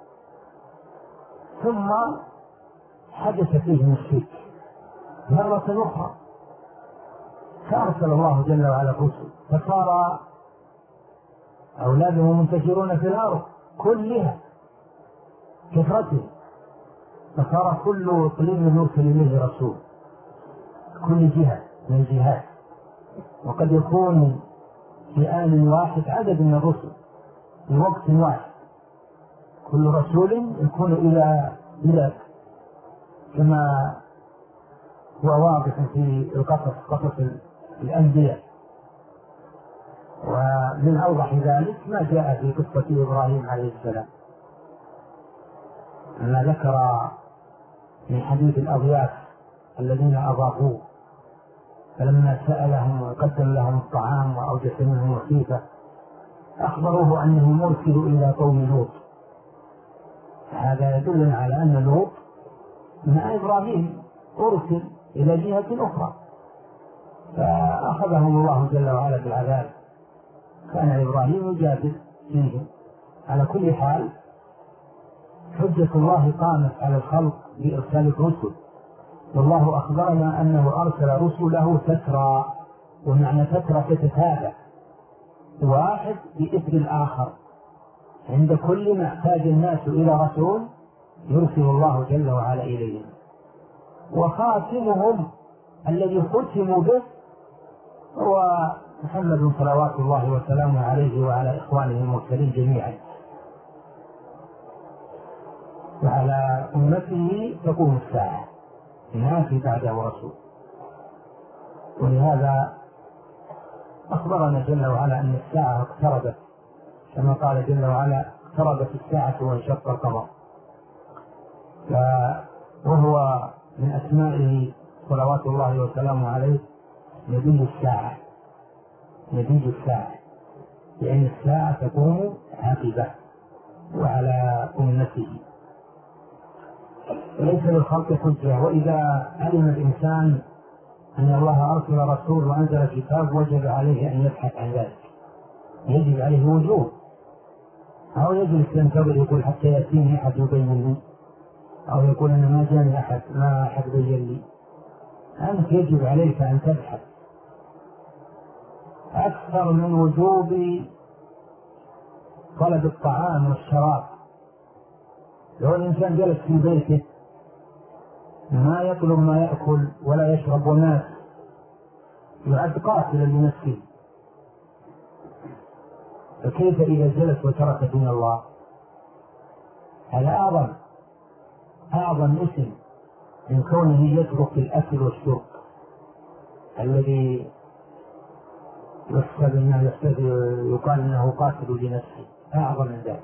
ثم حدث فيهم الشرك مرة أخرى، فأرسل الله جل وعلا الرسل، فصار أولادهم منتشرون في الأرض كلها كثرتهم، فصار كل إقليم يرسل إليه رسول، كل جهة من الجهات، وقد يكون في آن واحد عدد من الرسل في وقت واحد، كل رسول يكون إلى بلاد، كما هو واضح في قصص الأنبياء. ومن أوضح ذلك ما جاء في قصة إبراهيم عليه السلام، ما ذكر من حديث الأضياف الذين أضافوه، فلما سألهم وقدم لهم الطعام وأوجس منهم خيفة أخبروه أنه مرسل إلى قوم لوط. هذا يدل على أن لوط مع إبراهيم أرسل إلى جهة أخرى، فأخذهم الله جل وعلا بالعذاب. كان إبراهيم يجادل فيه. على كل حال حجة الله قامت على الخلق بإرسال الرسل، والله أخبرنا أنه أرسل رسله تترى، ومعنى تترى تتتابع، واحد بإثر الآخر، عند كل ما احتاج الناس إلى رسول يرسل الله جل وعلا إليهم. وخاتمهم الذي ختموا به هو محمد صلوات الله وسلامه عليه وعلى إخوانه المرسلين جميعا، وعلى أمته تقوم الساعة، ما في بعده رسول. ولهذا أخبرنا جل وعلا أن الساعة اقتربت، كما قال جل وعلا اقتربت الساعة وانشق القمر. وهو من أسمائه صلوات الله وسلامه عليه نبي الساعة، نبي الساعة، لأن الساعة تقوم عاقبة وعلى أمته، وليس للخلق حجة. وإذا علم الإنسان أن الله أرسل رسول وأنزل كتاب وجب عليه أن يبحث عن ذلك، يجب عليه وجوب، أو يجلس ينتظر يقول حتى يأتيني أحد يبين لي، أو يقول أنا ما جاني أحد، ما أحد بين لي. أنت يجب عليك أن تبحث أكثر من وجوب طلب الطعام والشراب. لو الإنسان جلس في بيته ما يطلب ما يأكل ولا يشرب ومات يعد قاتلا لنفسه، فكيف إذا جلس وترك دين الله؟ هذا أعظم اسم من كونه يترك الأكل والشرب الذي يقال إنه قاتل لنفسه، أعظم من ذلك.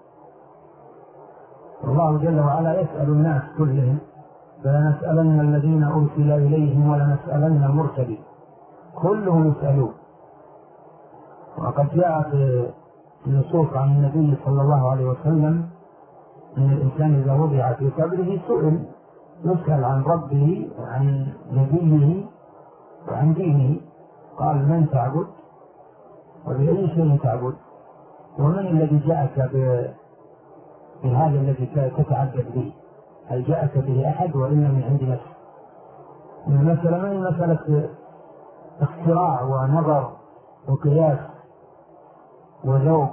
الله جل وعلا يسأل الناس كلهم، فلنسألن الذين أرسل إليهم ولنسألن المرسلين، كلهم يسألون. وقد جاء في النصوص عن النبي صلى الله عليه وسلم أن الإنسان إذا وضع في قبره سئل، يسأل عن ربه وعن نبيه وعن دينه. قال: من تعبد وبأي شيء تعبد، ومن الذي جاءك بهذا الذي تتعبد به، هل جاءك به أحد وإلا من عند نفسك؟ المسألة من مسألة اختراع ونظر وقياس وذوق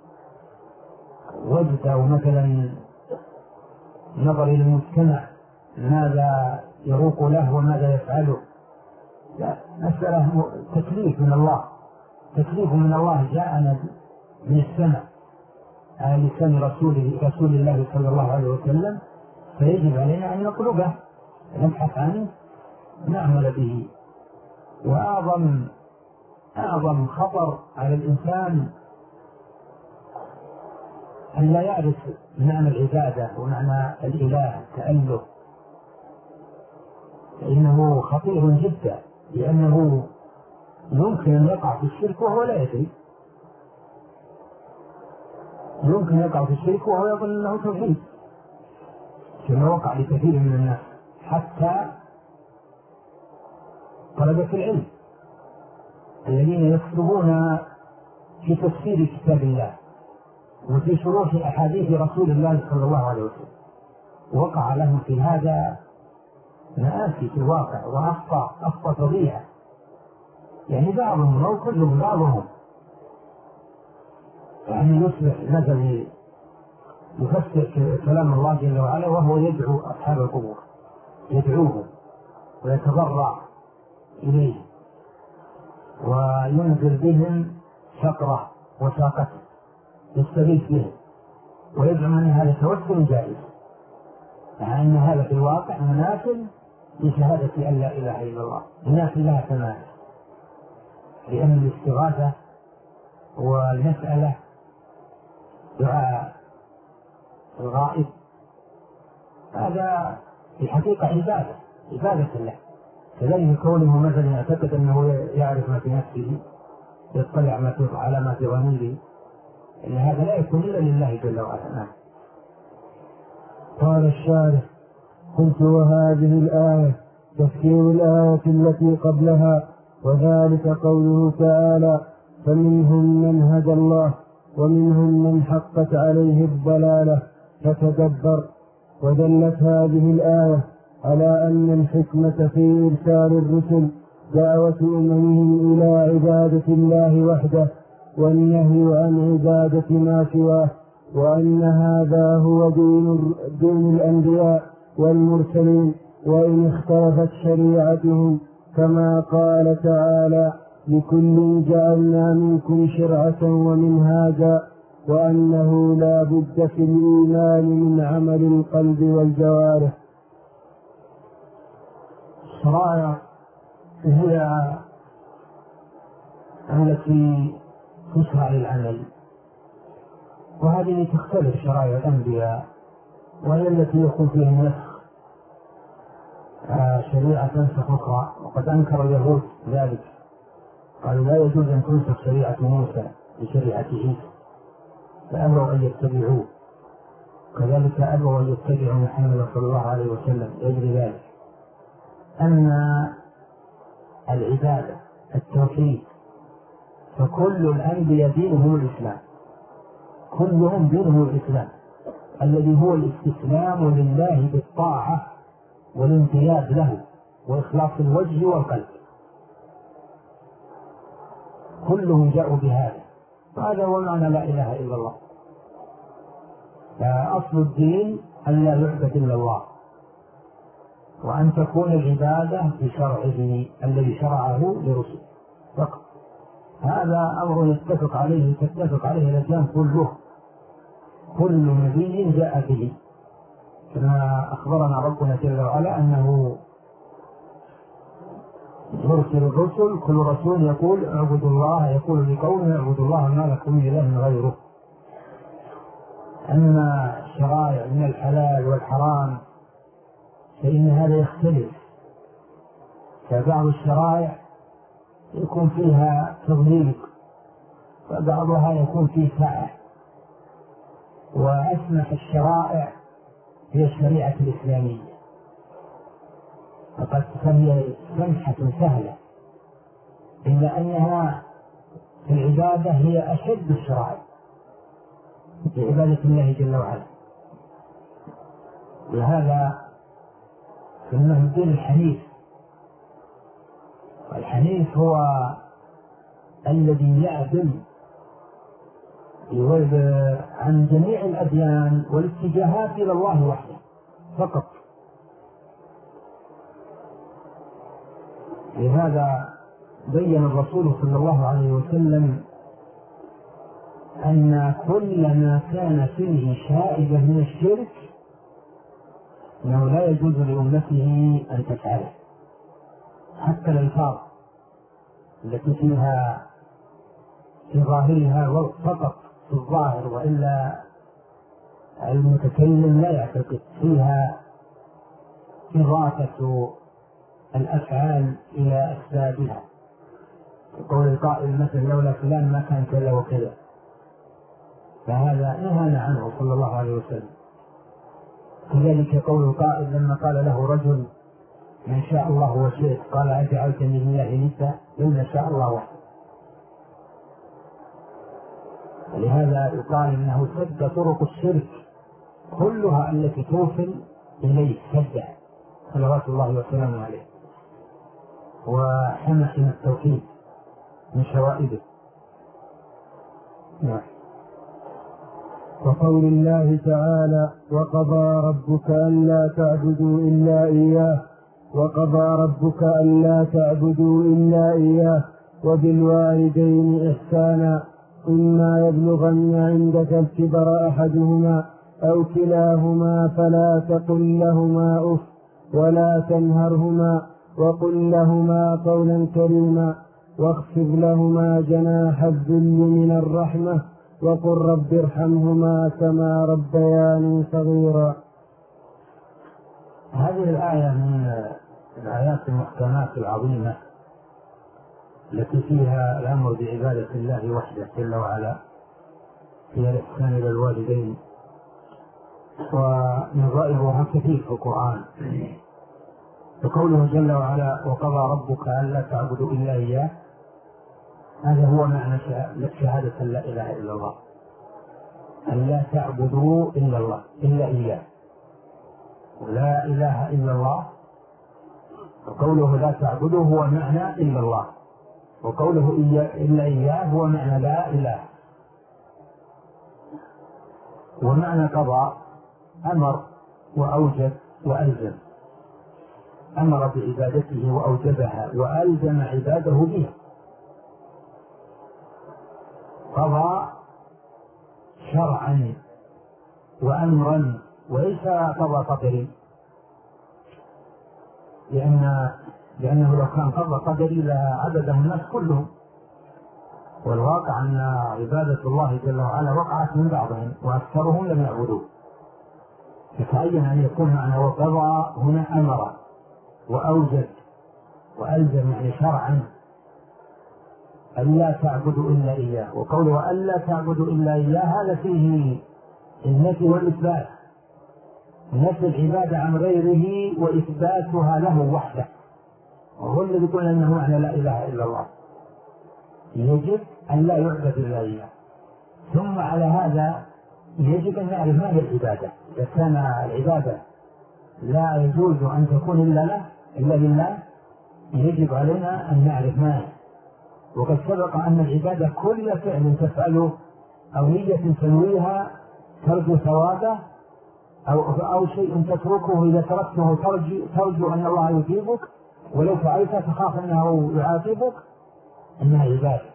وجد، أو مثلا نظر إلى المجتمع ماذا يروق له وماذا يفعله. لا، مسألة تكليف من الله، تكليف من الله جاءنا من السماء على لسان رسول الله صلى الله عليه وسلم، فيجب علينا أن نطلبه، نبحث عنه، نعمل به. وأعظم خطر على الإنسان أن لا يعرف معنى العبادة ومعنى الإله تأله، فإنه خطير جدا، لأنه يمكن أن يقع في الشرك وهو لا يدري، يمكن يقع في الشرك وهو يظن أنه توحيد، كما وقع لكثير من الناس، حتى طلبة العلم الذين يكتبون في تفسير كتاب الله وفي شروح أحاديث رسول الله صلى الله عليه وسلم، وقع لهم في هذا مآسي في الواقع، وأخطأ فظيعة، يعني بعضهم أو كلهم بعضهم، يعني يصبح مثلا يفسر كلام الله جل وعلا وهو يدعو أصحاب القبور، يدعوهم ويتضرع إليه وينذر بهم شقرة وساقته، يستغيث بهم ويزعم أن هذا توسل جائز، مع أن هذا في الواقع مناسب لشهادة أن لا إله إلا الله، الناس لها تماما، لأن الاستغاثة والمسألة دعاء الغائب هذا في الحقيقة عبادة الله. كذلك كونه مثلا يعتقد أنه يعرف ما في نفسه، يطلع على ما في ضميره، إن هذا لا يكون إلا لله جل وعلا. قال الشارح: قلت وهذه الآية تفسير الآية التي قبلها، وذلك قوله تعالى: فمنهم من هدى الله ومنهم من حقت عليه الضلالة فتدبر. ودلت هذه الآية على أن الحكمة في إرسال الرسل دعوة أممهم إلى عبادة الله وحده والنهي عن عبادة ما سواه، وأن هذا هو دين الأنبياء والمرسلين، وإن اختلفت شريعتهم، كما قال تعالى: لكل جعلنا منكم شرعة ومنهاجا، وأنه لا بد في الإيمان من عمل القلب والجوارح. الشرائع هي التي تشرع للعمل، وهذه تختلف شرائع الأنبياء، وهي التي يكون فيها النسخ، شريعة تنسخ أخرى. وقد أنكر اليهود ذلك، قالوا لا يجوز أن تنسخ شريعة موسى بشريعة عيسى، فأبوا أن يتبعوه، كذلك أبوا أن يتبعوا محمد صلى الله عليه وسلم. يجري ذلك أن العبادة التوحيد، فكل الأنبياء دينهم الإسلام، كلهم دينهم الإسلام الذي هو الاستسلام لله بالطاعة والانقياد له وإخلاص الوجه والقلب، كلهم جاءوا بهذا، وهذا هو معنى لا إله إلا الله. فأصل الدين أن لا يعبد إلا الله، وأن تكون العبادة بشرعه الذي شرعه لرسله فقط. هذا أمر يتفق عليه الأديان كله، كل نبي جاء به، كما أخبرنا ربنا جل وعلا أنه يرسل الرسل، كل رسول يقول اعبدوا الله، يقول لقومه اعبدوا الله ما لكم من إله غيره. أما الشرائع من الحلال والحرام فإن هذا يختلف، فبعض الشرائع يكون فيها تضييق، وبعضها يكون فيه سعة، وأسمح الشرائع هي الشريعة الإسلامية، وقد تسمى سمحة سهلة، إلا أنها في العبادة هي أشد الشرائع في عبادة الله جل وعلا. وهذا سماه الدين الحنيف، والحنيف هو الذي يعدل عن جميع الأديان والاتجاهات إلى الله وحده فقط. لهذا بين الرسول صلى الله عليه وسلم أن كل ما كان فيه شائبة من الشرك أنه لا يجوز لأمته أن تفعله، حتى الألفاظ التي فيها في ظاهرها فقط في الظاهر، وإلا المتكلم لا يعتقد فيها إضافة الأفعال إلى أسبابها، يقول القائل مثل لولا فلان ما كان كذا وكذا، فهذا نهى عنه صلى الله عليه وسلم. كذلك قول القائل لما قال له رجل من شاء الله وشئت قال أجعلتني لله ندا إلا شاء الله وحده، ولهذا يقال إنه سد طرق الشرك كلها التي توصل إليه، سد صلوات الله وسلامه عليه، وحمح التوحيد من شوائبه. نعم. وقول الله تعالى وقضى ربك ألا تعبدوا إلا إياه، وقضى ربك ألا تعبدوا إلا إياه وبالوالدين إحسانا إما يبلغن عندك الكبر أحدهما أو كلاهما فلا تقل لهما أف ولا تنهرهما وقل لهما قولا كريما واخفض لهما جناح الذل من الرحمة وقل رب ارحمهما كما ربياني صغيرا. هذه الآية من الآيات المحكمات العظيمة التي فيها الأمر بعبادة الله وحده جل وعلا، فيها الإحسان إلى الوالدين، ونظائرها كثير في القرآن. وقوله جل وعلا وقضى ربك ألا تعبدوا إلا إياه، هذا هو معنى شهادة لا إله إلا الله، أن لا تعبدوا إلا الله إلا إياه، لا إله إلا الله. وقوله لا تعبدوا هو معنى إلا الله، وقوله إلا إياه هو معنى لا إله. ومعنى قضى أمر وأوجب وألزم، أمر بعبادته وأوجبها وألزم عباده بها. قضى شرعا وأمرا وليس قضى قدري، لأن لأنه لو كان قضى قدري لعبده الناس كلهم، والواقع أن عبادة الله جل وعلا وقعت من بعضهم وأكثرهم لم يعبدوه. فتعين أن يكون معنى وقضى هنا أمر وأوجد وألزم، يعني شرعا ألا تعبدوا إلا إياه. وقوله ألا تعبدوا إلا إياه هذا فيه النفي والإثبات، نفي العبادة عن غيره وإثباتها له وحده، وهو الذي يقول أنه معنى لا إله إلا الله، يجب أن لا يعبد إلا إياه. ثم على هذا يجب أن نعرف ما هي العبادة. إذا كان العبادة لا يجوز أن تكون إلا لله، يجب علينا أن نعرف ما هي. وقد سبق أن العبادة كل فعل تفعله أو نية تنويها ترجو ثوابه، أو شيء تتركه إذا تركته ترجو أن الله يثيبك، ولو فعلت تخاف أنه يعاقبك، إنها عبادة.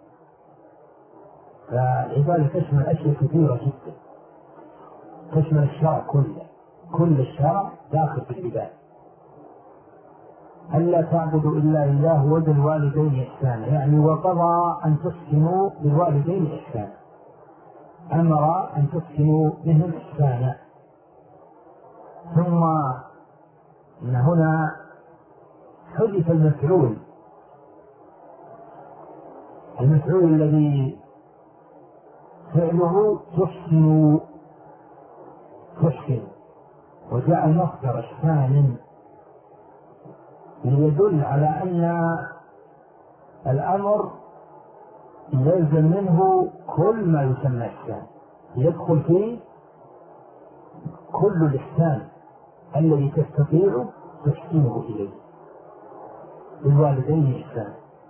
فالعبادة تشمل أشياء كثيرة جدا، تشمل الشرع كله، كل الشرع داخل في العبادة. ألا تعبدوا إلا إياه وبالوالدين إحسانا، يعني وقضى أن تحسنوا بالوالدين إحسانا، أمر أن تحسنوا بهم إحسانا. ثم إن هنا حذف المفعول الذي فعله تحسن، وجاء المصدر إحسان ليدل على أن الأمر يلزم منه كل ما يسمى إحسان، يدخل فيه كل الإحسان الذي تستطيع تحسينه إليه. بالوالدين إحسان،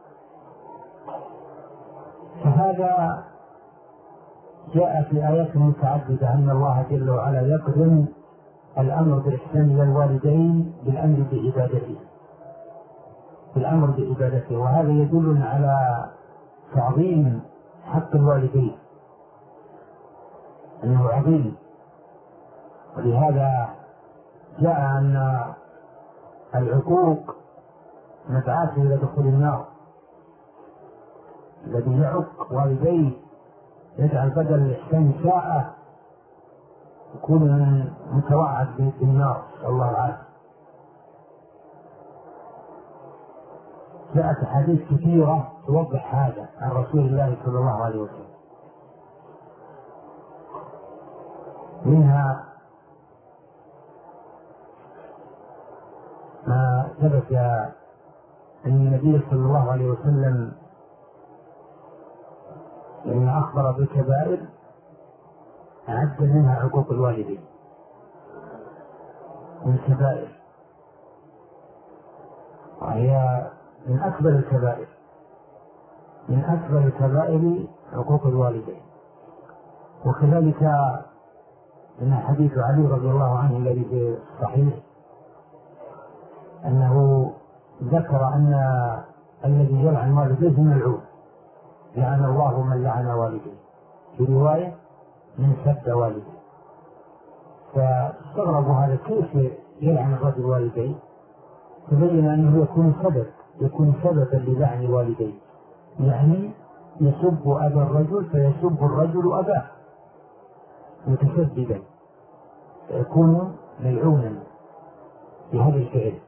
فهذا جاء في آيات متعددة أن الله جل وعلا يقدم الأمر بالإحسان إلى الوالدين بالأمر بعبادته، وهذا يدل على تعظيم حق الوالدين أنه عظيم. ولهذا جاء أن العقوق مدعاة إلى دخول النار. الذي يعق والديه يجعل بدل الإحسان ساعة يكون متوعد بالنار، نسأل الله العافية. جاءت أحاديث كثيرة توضح هذا عن رسول الله صلى الله عليه وسلم، منها ما ثبت أن النبي صلى الله عليه وسلم لما أخبر بالكبائر أعد منها عقوق الوالدين من كبائر، وهي من أكبر الكبائر عقوق الوالدين. وكذلك من حديث علي رضي الله عنه الذي في الصحيح أنه ذكر أن الذي يلعن والديه ملعون، لعن الله من لعن والديه، في رواية من سب والديه. فاستغربوا هذا كيف يلعن الرجل والديه، تبين أنه يكون سببا للعن والديه، يعني يسب أبا الرجل فيسب الرجل أباه متسببا، فيكون ملعونا بهذا الفعل.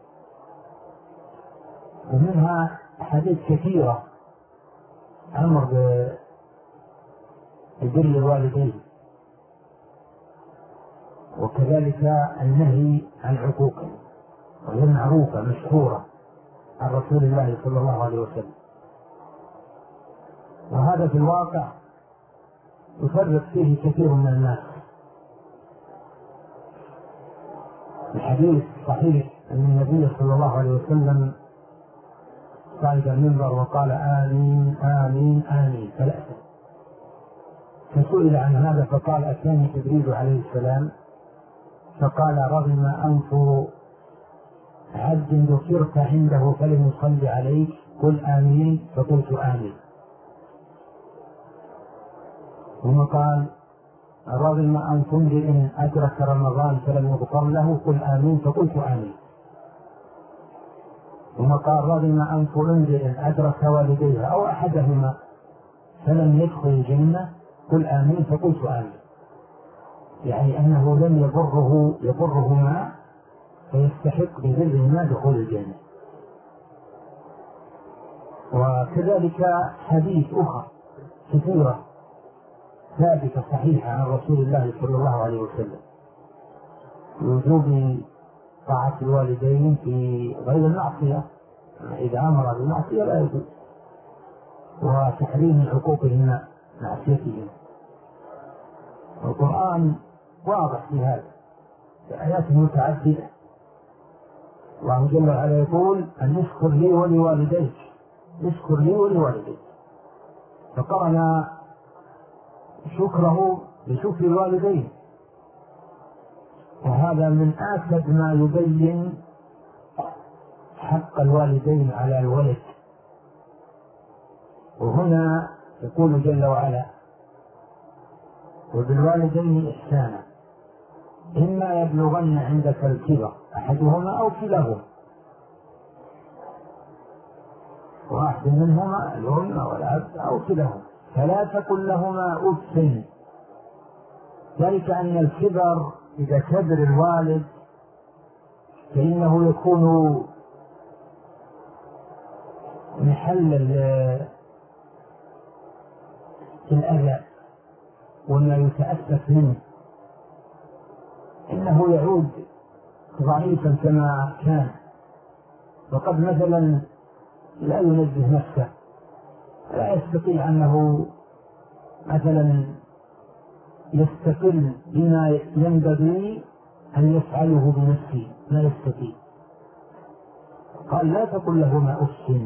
ومنها حديث كثيرة أمر ببر الوالدين، وكذلك النهي عن عقوقه، وهي معروفة مشهورة عن رسول الله صلى الله عليه وسلم. وهذا في الواقع يفرق فيه كثير من الناس. الحديث صحيح أن النبي صلى الله عليه وسلم صعد المنبر وقال آمين آمين آمين ثلاثة، فسئل عن هذا فقال أتاني جبريل عليه السلام فقال رغم أنف عبد ذكرت عنده فلم يصلي عليك قل آمين فقلت آمين. ثم قال رغم أنف امرئ أدرك رمضان فلم يغفر له قل آمين فقلت آمين. ثم ثم قال رغم أنف امرئ أدرك والديه أو أحدهما فلم يدخل الجنة قل آمين فقلت آمين، يعني أنه لم يضرهما فيستحق بذلهما دخول الجنة. وكذلك حديث أخرى كثيرة ثابتة صحيحة عن رسول الله صلى الله عليه وسلم وجوب طاعة الوالدين في غير المعصية، إذا أمر بالمعصية لا يجوز، وتحريم عقوقهما معصيتهم. القرآن واضح في هذا بآيات متعددة. الله جل وعلا يقول أن اشكر لي ولوالديك، اشكر لي ولوالديك، فقرن شكره بشكر الوالدين، وهذا من آكد ما يبين حق الوالدين على الولد. وهنا يقول جل وعلا وبالوالدين إحسانا إما يبلغن عندك الكبر أحدهما أو كلاهما، واحد منهما الأم أو الأب أو كلاهما، فلا تقل لهما أف، ذلك أن الكبر إذا كبر الوالد فإنه يكون محل الأذى وما يتأسف منه، إنه يعود ضعيفا كما كان، وقد مثلا لا ينزه نفسه، لا يستطيع أنه مثلا يستقل بما ينبغي أن يفعله بنفسه، لا يستطيع. قال لا تقل لهما أف،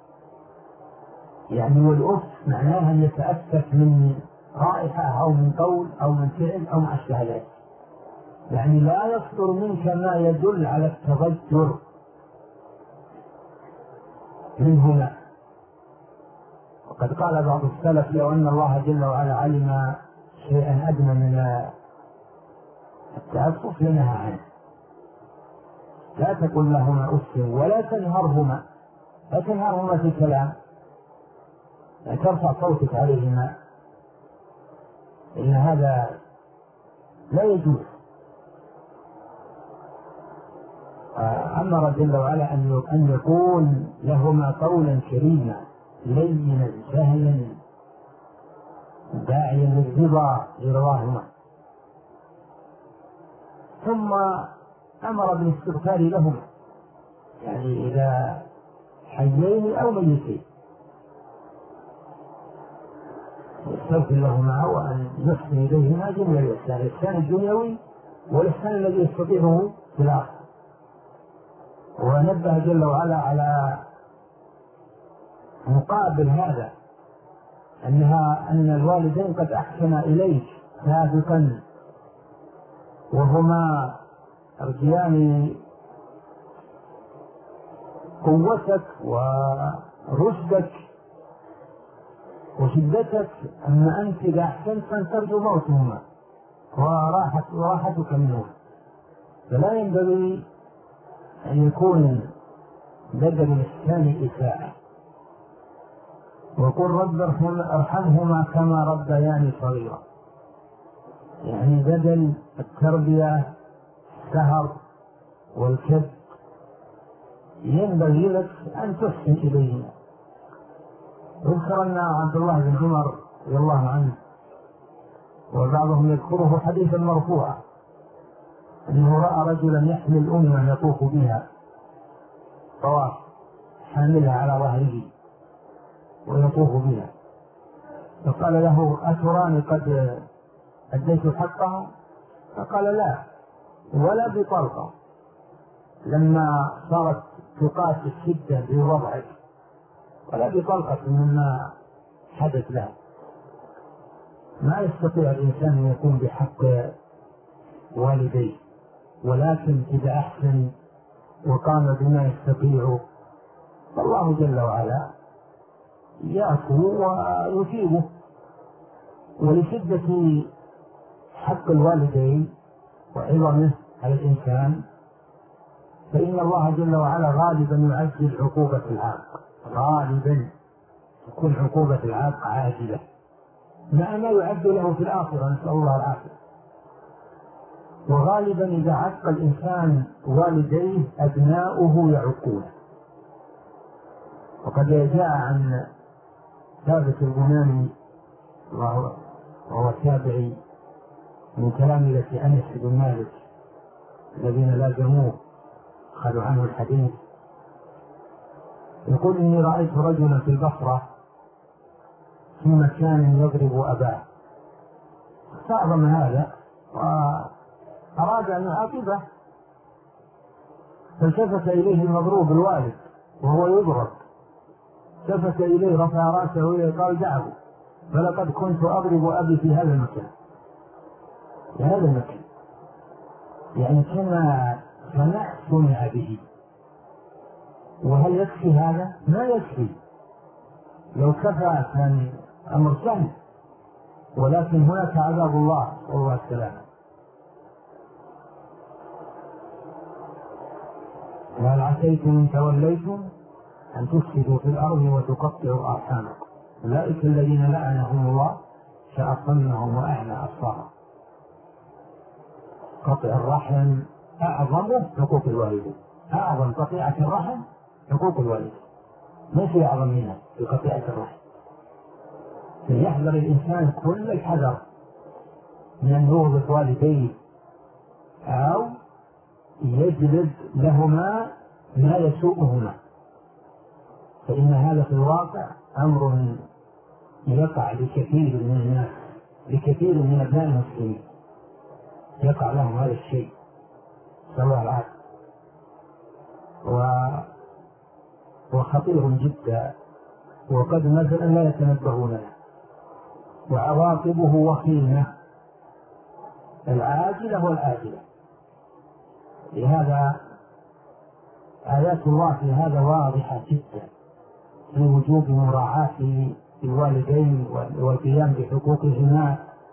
يعني والأف معناها أن يتأسف من رائحة أو من قول أو من فعل أو ما أشبه ذلك، يعني لا يصدر منك ما يدل على التضجر منهما. وقد قال بعض السلف لو أن الله جل وعلا علم شيئا أدنى من التأسف لنهى عنه. لا تقل لهما أف ولا تنهرهما، لا تنهرهما في كلام، لا ترفع صوتك عليهما، إن هذا لا يجوز. أمر جل وعلا أن يكون لهما قولا كريما لينا سهلا داعيا للرضا لرضاهما، ثم أمر بالاستغفار لهما، يعني إذا حيين أو ميتين يستغفر لهما وأن يحسن إليهما جميع الإحسان، الإحسان الدنيوي والإحسان الذي يستطيعه في الآخرة. ونبه جل وعلا على مقابل هذا أن الوالدين قد أحسن إليك سابقا وهما أرجيان قوتك ورشدك وشدتك، أما أنت إذا أحسنت ترجو موتهما وراحتك منهما، فلا ينبغي أن يكون بدل الإحسان إساءة. وقل رب ارحمهما كما ربياني صغيرا، يعني بدل التربية السهر والكذب ينبغي لك أن تحسن إليهما. يذكر أن عبد الله بن عمر رضي الله عنه وبعضهم يذكره حديثا مرفوعا أنه رأى رجلا يحمل أمه يطوف بها طواف، حاملها على ظهره ويطوف بها، فقال له أتراني قد أديت حقها؟ فقال لا ولا بطلقة، لما صارت تقاس الشدة بوضعك، ولا بطلقة مما حدث له. ما يستطيع الإنسان أن يكون بحق والديه، ولكن إذا أحسن وقام بما يستطيع فالله جل وعلا يعفو ويثيبه. ولشدة حق الوالدين وعظمه على الإنسان فإن الله جل وعلا غالبا يعجل عقوبة العاق، غالبا تكون عقوبة العاق عاجلة مع ما يعد له في الآخرة، نسأل الله العافية. وغالبا إذا عق الإنسان والديه أبناؤه يعقونه. وقد جاء عن ثابت البناني وهو تابعي من تلامذة أنس بن مالك الذين لازموه أخذوا عنه الحديث، يقول إني رأيت رجلا في البصرة في مكان يضرب أباه، استعظم هذا وأراد أن يعاقبه، فالتفت إليه المضروب الوالد وهو يضرب، التفت إليه رفع رأسه إليه قال دعه، فلقد كنت أضرب أبي في هذا المكان، في هذا المكان، يعني كما صنع به. وهل يكفي هذا؟ ما يكفي، لو كفى كان أمر سهل، ولكن هناك عذاب الله والله السلام. وهل عسيتم إن توليتم أن تفسدوا في الأرض وتقطعوا أرحامكم أولئك الذين لعنهم الله فأصمهم وأعمى أبصارهم. قطع الرحم أعظم حقوق الوالدين، أعظم قطيعة الرحم حقوق الوالدين، ما في أعظم منها في قطيعة الرحم. فليحذر الإنسان كل الحذر من أن يغضب والديه أو يجلب لهما ما يسوءهما، فإن هذا في الواقع أمر يقع لكثير من الناس، لكثير من أبناء المسلمين يقع لهم هذا الشيء سواء العقل، وخطير جدا، وقد مثلا لا يتنبهون له، وعواقبه وخيمة العاجلة والآجلة. لهذا آيات الله في هذا واضحة جدا في وجوب مراعاة الوالدين والقيام بحقوقهما،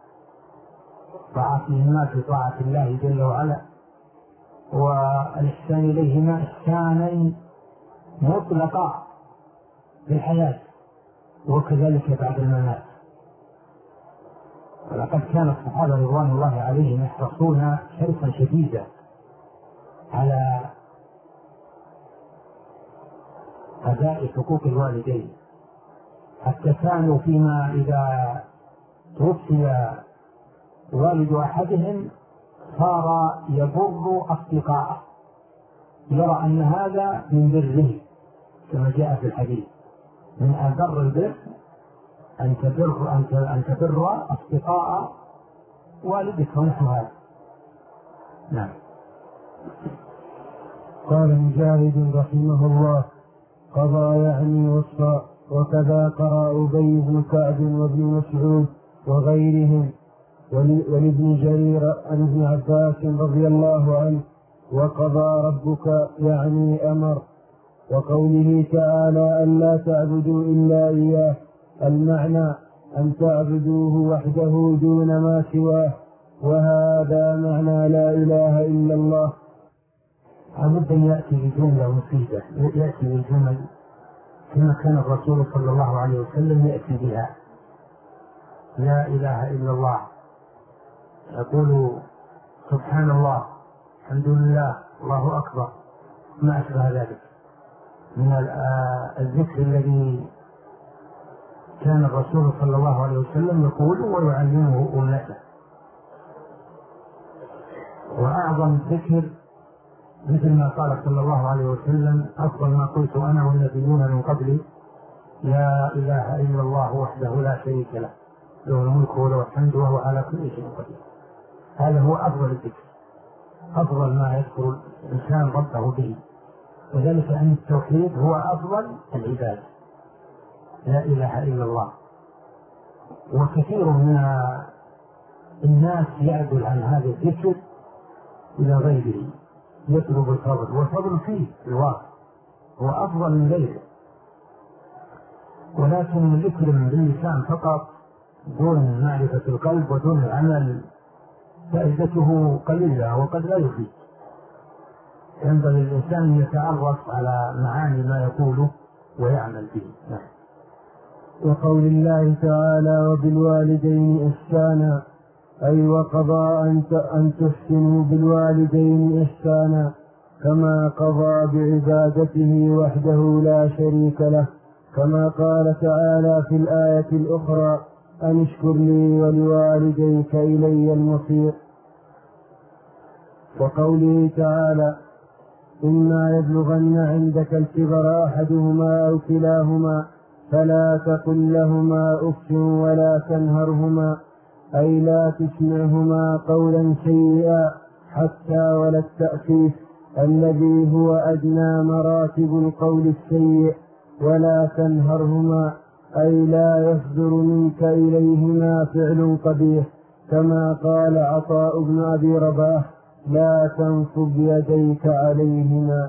طاعتهما في طاعة الله جل وعلا، والإحسان إليهما إحسانا مطلقا في الحياة وكذلك بعد الممات. ولقد كان الصحابة رضوان الله عليهم يحرصون حرصا شديدا على أداء حقوق الوالدين، حتى كانوا فيما إذا توفي والد أحدهم صار يبر أصدقاءه، يرى أن هذا من بره كما جاء في الحديث من أبر البر أن تبر أصدقاء والدك ونحو هذا. نعم. قال مجاهد رحمه الله قضى يعني وصى، وكذا قرأ أبي بن كعب وابن مسعود وغيرهم ولابن جرير عن ابن عباس رضي الله عنه وقضى ربك يعني أمر، وقوله تعالى ألا تعبدوا إلا إياه، المعنى أن تعبدوه وحده دون ما سواه، وهذا معنى لا إله إلا الله. لابد أن يأتي بجملة مفيدة، يأتي بالجمل كما كان الرسول صلى الله عليه وسلم يأتي بها. لا إله إلا الله، يقول سبحان الله، الحمد لله، الله أكبر، ما أشبه ذلك من الذكر الذي كان الرسول صلى الله عليه وسلم يقول ويعلمه أمته. وأعظم الذكر مثل ما قال صلى الله عليه وسلم أفضل ما قلت أنا والنبيون من قبلي لا إله إلا الله وحده لا شريك له، له الملك وله الحمد وهو على كل شيء قدير. هذا هو أفضل الذكر، أفضل ما يذكر الإنسان ربه به، وذلك أن التوحيد هو أفضل العبادة، لا إله إلا الله. وكثير من الناس يعدل عن هذا الذكر إلى غيره، يطلب الفضل، والفضل فيه الواقع هو أفضل من غيره، ولكن الذكر باللسان فقط دون معرفة القلب ودون العمل فائدته قليلة وقد لا يفيد. ينبغي الإنسان أن يتعرف على معاني ما يقوله ويعمل به. وقول الله تعالى وبالوالدين إحسانا، أي وقضى أن تحسنوا بالوالدين إحسانا كما قضى بعبادته وحده لا شريك له، كما قال تعالى في الآية الأخرى أن اشكر لي ولوالديك إلي المصير. وقوله تعالى إما يبلغن عندك الكبر أحدهما أو كلاهما فلا تقل لهما أف ولا تنهرهما، أي لا تسمعهما قولا سيئا حتى ولا التأفيف الذي هو أدنى مراتب القول السيء، ولا تنهرهما أي لا يصدر منك إليهما فعل قبيح، كما قال عطاء بن أبي رباح لا تنصب يديك عليهما.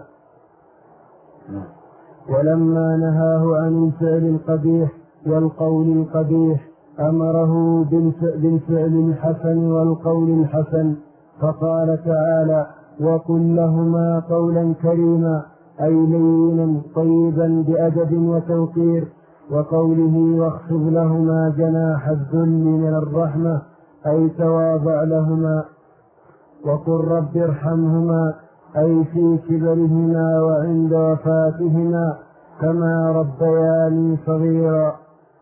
ولما نهاه عن الفعل القبيح والقول القبيح أمره بالفعل الحسن والقول الحسن، فقال تعالى وقل لهما قولا كريما، أي لينا طيبا بأدب وتوقير. وقوله واخفض لهما جناح الذل من الرحمة، أي تواضع لهما. وقل رب ارحمهما، أي في كبرهما وعند وفاتهما كما ربياني صغيرا.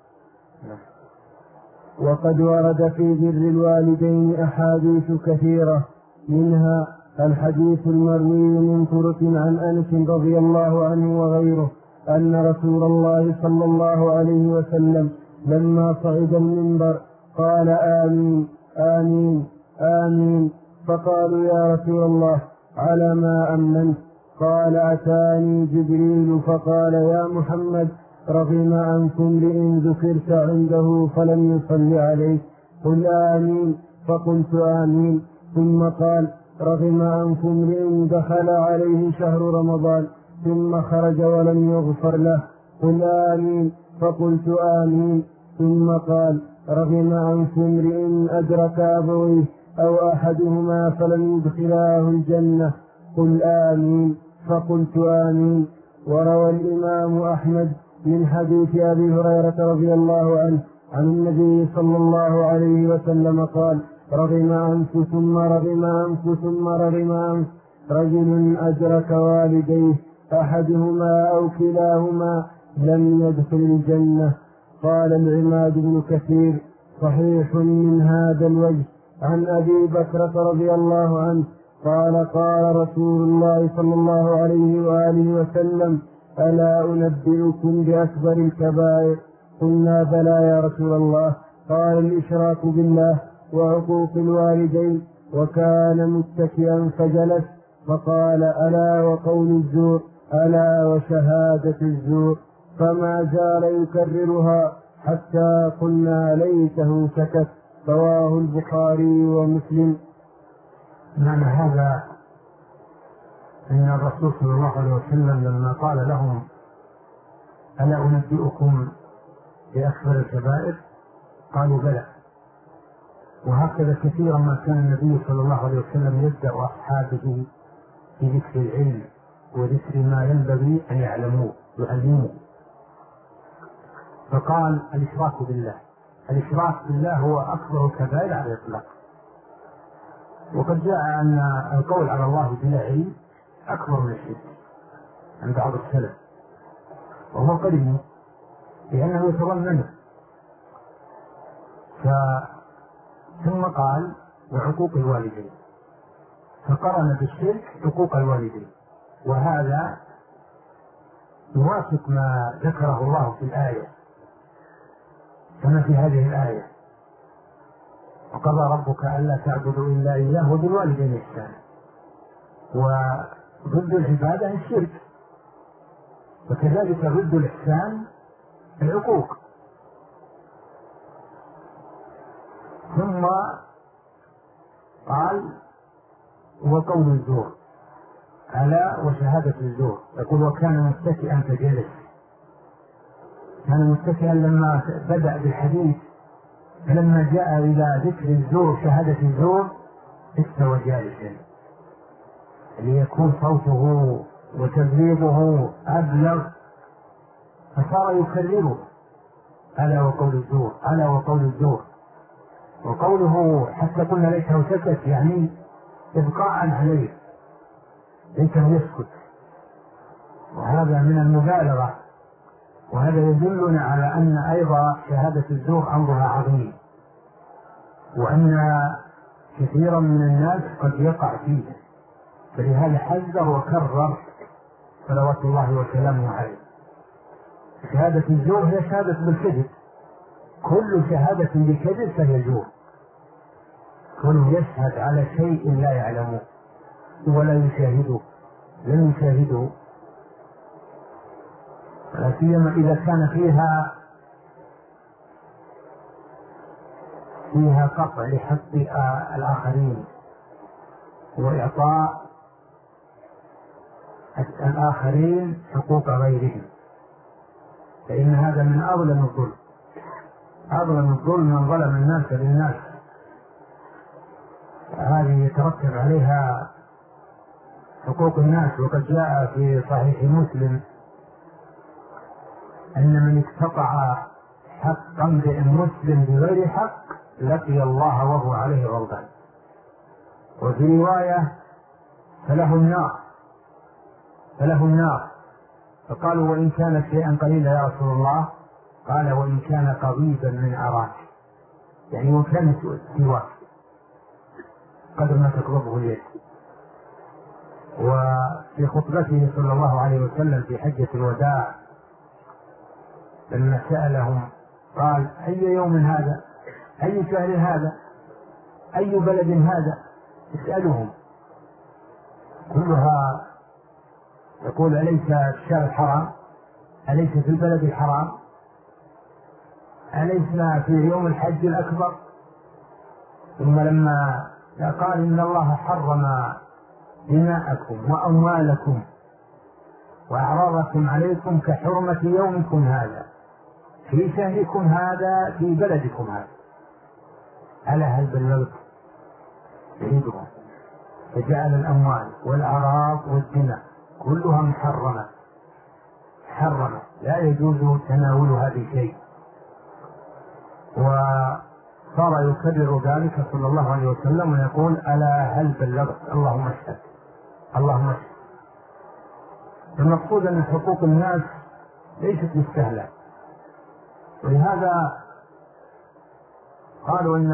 وقد ورد في بر الوالدين أحاديث كثيرة، منها الحديث المروي من طرق عن أنس رضي الله عنه وغيره أن رسول الله صلى الله عليه وسلم لما صعد المنبر قال آمين آمين آمين، فقالوا يا رسول الله على ما أمنت؟ قال أتاني جبريل فقال يا محمد رغم أنكم لئن ذكرت عنده فلم يصل عليك، قل آمين، فقلت آمين. ثم قال رغم أنكم لئن دخل عليه شهر رمضان ثم خرج ولم يغفر له، قل آمين، فقلت آمين. ثم قال رغم أنكم لئن أدرك أبويه أو أحدهما فلم يدخلاه الجنة، قل آمين، فقلت آمين. وروى الإمام أحمد من حديث أبي هريرة رضي الله عنه عن النبي صلى الله عليه وسلم قال رغم أنف ثم رغم أنف ثم رغم أنف رجل أدرك والديه أحدهما أو كلاهما لم يدخل الجنة. قال العماد بن كثير صحيح من هذا الوجه عن أبي بكرة رضي الله عنه قال قال رسول الله صلى الله عليه وآله وسلم ألا أنبئكم بأكبر الكبائر؟ قلنا بلى يا رسول الله. قال الإشراك بالله وعقوق الوالدين، وكان متكئا فجلس فقال ألا وقول الزور، ألا وشهادة الزور، فما زال يكررها حتى قلنا ليته سكت. رواه البخاري ومسلم. معنى هذا أن الرسول صلى الله عليه وسلم لما قال لهم ألا أنبئكم بأكبر الكبائر قالوا بلى. وهكذا كثيرا ما كان النبي صلى الله عليه وسلم يبدأ أصحابه في ذكر العلم وذكر ما ينبغي أن يعلموه يعلموه. فقال الإشراك بالله. الإشراك بالله هو أكبر الكبائر على الإطلاق، وقد جاء أن القول على الله بلا علم أكبر من الشرك عند بعض السلف، وهو قريب لأنه يتضمنه. ثم قال وعقوق الوالدين، فقرن بالشرك حقوق الوالدين، وهذا يوافق ما ذكره الله في الآية كما في هذه الآية وقضى ربك ألا تعبدوا إلا إياه وبالوالدين إحسانا. وضد العبادة الشرك، وكذلك ضد الإحسان العقوق. ثم قال وقول الزور، ألا وشهادة الزور. يقول وكان متكئا فجلس. كان متكئا لما بدأ بالحديث، فلما جاء إلى ذكر الزور شهادة الزور استوى جالسا. ليكون صوته وتبليغه أبلغ، فصار يكرره: ألا وقول الزور، ألا وقول الزور. وقوله حتى قلنا ليته سكت يعني إبقاء عليه، ليته يسكت، وهذا من المبالغة. وهذا يدلنا على أن أيضا شهادة الزور أمرها عظيم، وأن كثيرا من الناس قد يقع فيه، فلهذا حذر وكرر صلوات الله وسلامه عليه. شهادة الزور هي شهادة بالكذب، كل شهادة بكذب فهي زور، كل يشهد على شيء لا يعلمه ولا يشاهده، لم يشاهده، لا سيما إذا كان فيها قطع لحق الآخرين وإعطاء الآخرين حقوق غيرهم، فإن هذا من أظلم الظلم. أظلم الظلم من ظلم الناس للناس، هذه يترتب عليها حقوق الناس. وقد جاء في صحيح مسلم أن من اقتطع حق امرئ مسلم بغير حق لقي الله وهو عليه غضبان. وفي رواية فله النار. فقالوا: وإن كان شيئا قليلا يا رسول الله؟ قال: وإن كان قضيبا من أراك، يعني وكان سواك قدر ما تقربه اليد. وفي خطبته صلى الله عليه وسلم في حجة الوداع لما سألهم قال: أي يوم هذا؟ أي شهر هذا؟ أي بلد هذا؟ اسألهم كلها يقول: أليس الشهر الحرام؟ أليس في البلد الحرام؟ أليسنا في يوم الحج الأكبر؟ ثم لما قال: إن الله حرم دماءكم وأموالكم وأعراضكم عليكم كحرمة يومكم هذا في شهركم هذا في بلدكم هذا، ألا هل بلغت؟ عيدهم. فجعل الأموال والأعراض والدماء كلها محرمة، لا يجوز تناولها بشيء. وصار يكرر ذلك صلى الله عليه وسلم ويقول: ألا هل بلغت؟ اللهم اشهد، اللهم اشهد. المقصود أن حقوق الناس ليست مستهلة، ولهذا قالوا أن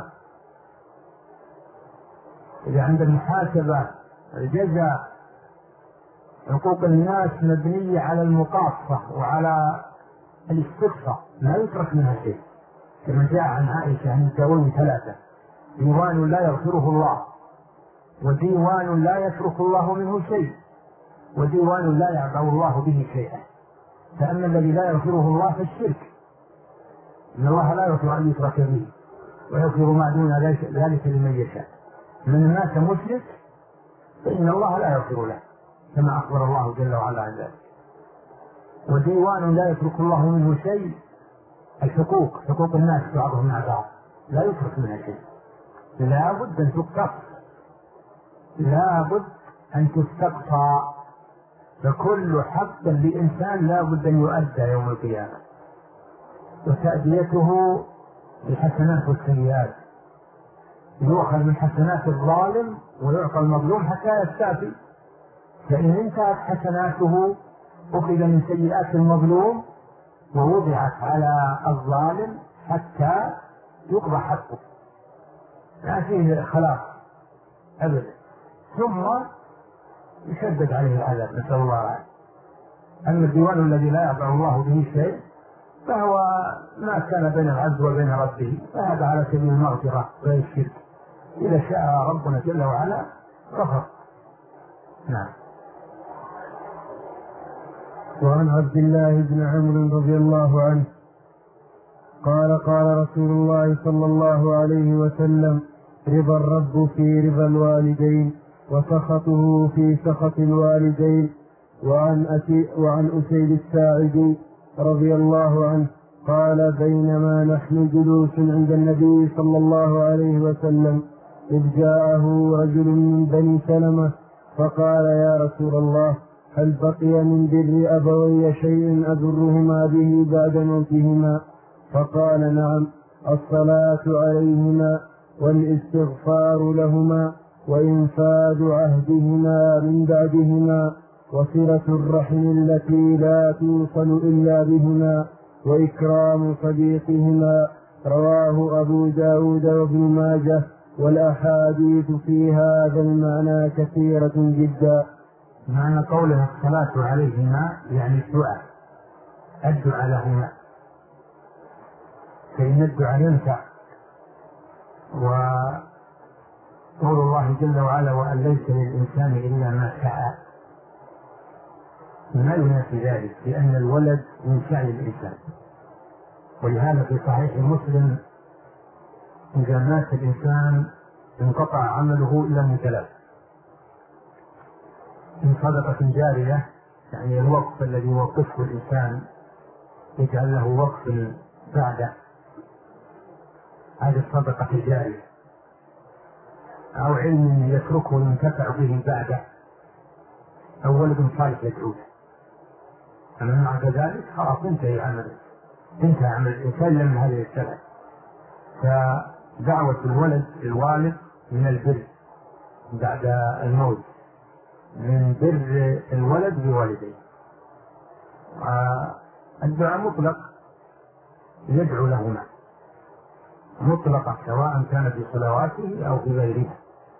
إذا عند المحاسبة الجزاء حقوق الناس مبنية على المقاصة وعلى الاستقصاء، لا يترك منها شيء، كما جاء عن عائشة عن الدواوين 3: ديوان لا يغفره الله، وديوان لا يترك الله منه شيء، وديوان لا يعبأ الله به شيئا. فأما الذي لا يغفره الله فالشرك، إن الله لا يغفر أن يشرك به ويغفر ما دون ذلك لمن يشاء. من مات مشرك فإن الله لا يغفر له، كما أخبر الله جل وعلا عن ذلك. وديوان لا يترك الله منه شيء، الحقوق، حقوق الناس بعضهم مع بعض لا يترك منها شيء، لا بد أن تقتص، لا بد أن تستقصى. فكل حق لإنسان لا بد أن يؤدى يوم القيامة، وتأديته بالحسنات والسيئات، يؤخذ من حسنات الظالم ويعطى المظلوم حتى يستعفي، فإن انتهت حسناته أخذ من سيئات المظلوم ووضعت على الظالم حتى يقضى حقه، لا فيه خلاص أبدا، ثم يشدد عليه العذاب، نسأل الله العافية. أما الديوان الذي لا يعبأ الله به شيء فهو ما كان بين العبد وبين ربه، فهذا على سبيل المغفرة غير الشرك، إذا شاء ربنا جل وعلا غفر. نعم. وعن عبد الله بن عمرو رضي الله عنه قال: قال رسول الله صلى الله عليه وسلم: رضا الرب في رضا الوالدين، وسخطه في سخط الوالدين. وعن أسيد الساعدي رضي الله عنه قال: بينما نحن جلوس عند النبي صلى الله عليه وسلم إذ جاءه رجل من بني سلمة فقال يا رسول الله هل بقي من بر أبوي شيء أبرهما به بعد موتهما؟ فقال نعم، الصلاة عليهما والاستغفار لهما وإنفاذ عهدهما من بعدهما وصلة الرحم التي لا توصل إلا بهما وإكرام صديقهما. رواه أبو داود وابن ماجه، والأحاديث في هذا المعنى كثيرة جدا. معنى قوله الصلاة عليهما يعني الدعاء لهما، فإن الدعاء ينفع. وقول الله جل وعلا وأن ليس للإنسان إلا ما سعى ما ينافي ذلك، لأن الولد من سعي الإنسان. ولهذا في صحيح مسلم إذا مات الإنسان انقطع عمله إلا من ثلاث: من صدقة جارية، يعني الوقف الذي يوقفه الإنسان يجعل له وقف بعد هذه الصدقة الجارية، أو علم يتركه ينتفع به بعده، أو ولد صالح يدعوه. أما بعد ذلك خلاص انتهى عمل الإنسان من هذه السنة. فدعوة الوالد من البر بعد الموت، من بر الولد بوالديه. الدعاء مطلق يدعو لهما مطلقا، سواء كان في صلواته أو في غيرها.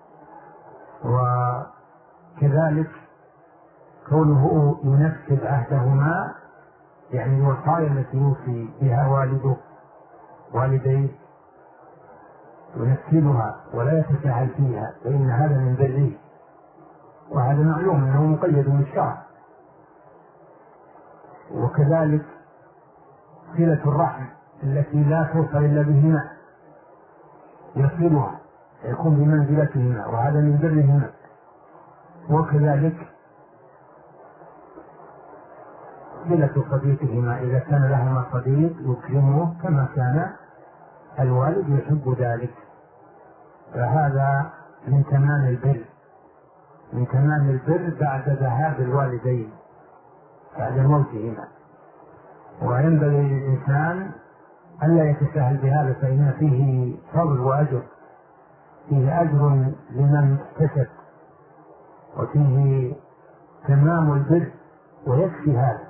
وكذلك كونه ينفذ عهدهما، يعني الوصايا التي يوصي بها والديه ينفذها ولا يتساهل فيها، فإن هذا من بره، وهذا معلوم أنه مقيد بالشرع. وكذلك صلة الرحم التي لا توصل إلا بهما يصلها، يكون بمنزلتهما، وهذا من برهما. وكذلك صلة صديقهما، إذا كان لهما صديق يكرمه كما كان الوالد يحب ذلك، فهذا من تمام البر بعد ذهاب الوالدين بعد موتهما. وينبغي للإنسان ألا يتساهل بهذا، فإن فيه فضل وأجر، فيه أجر لمن احتسب، وفيه تمام البر، ويكفي هذا.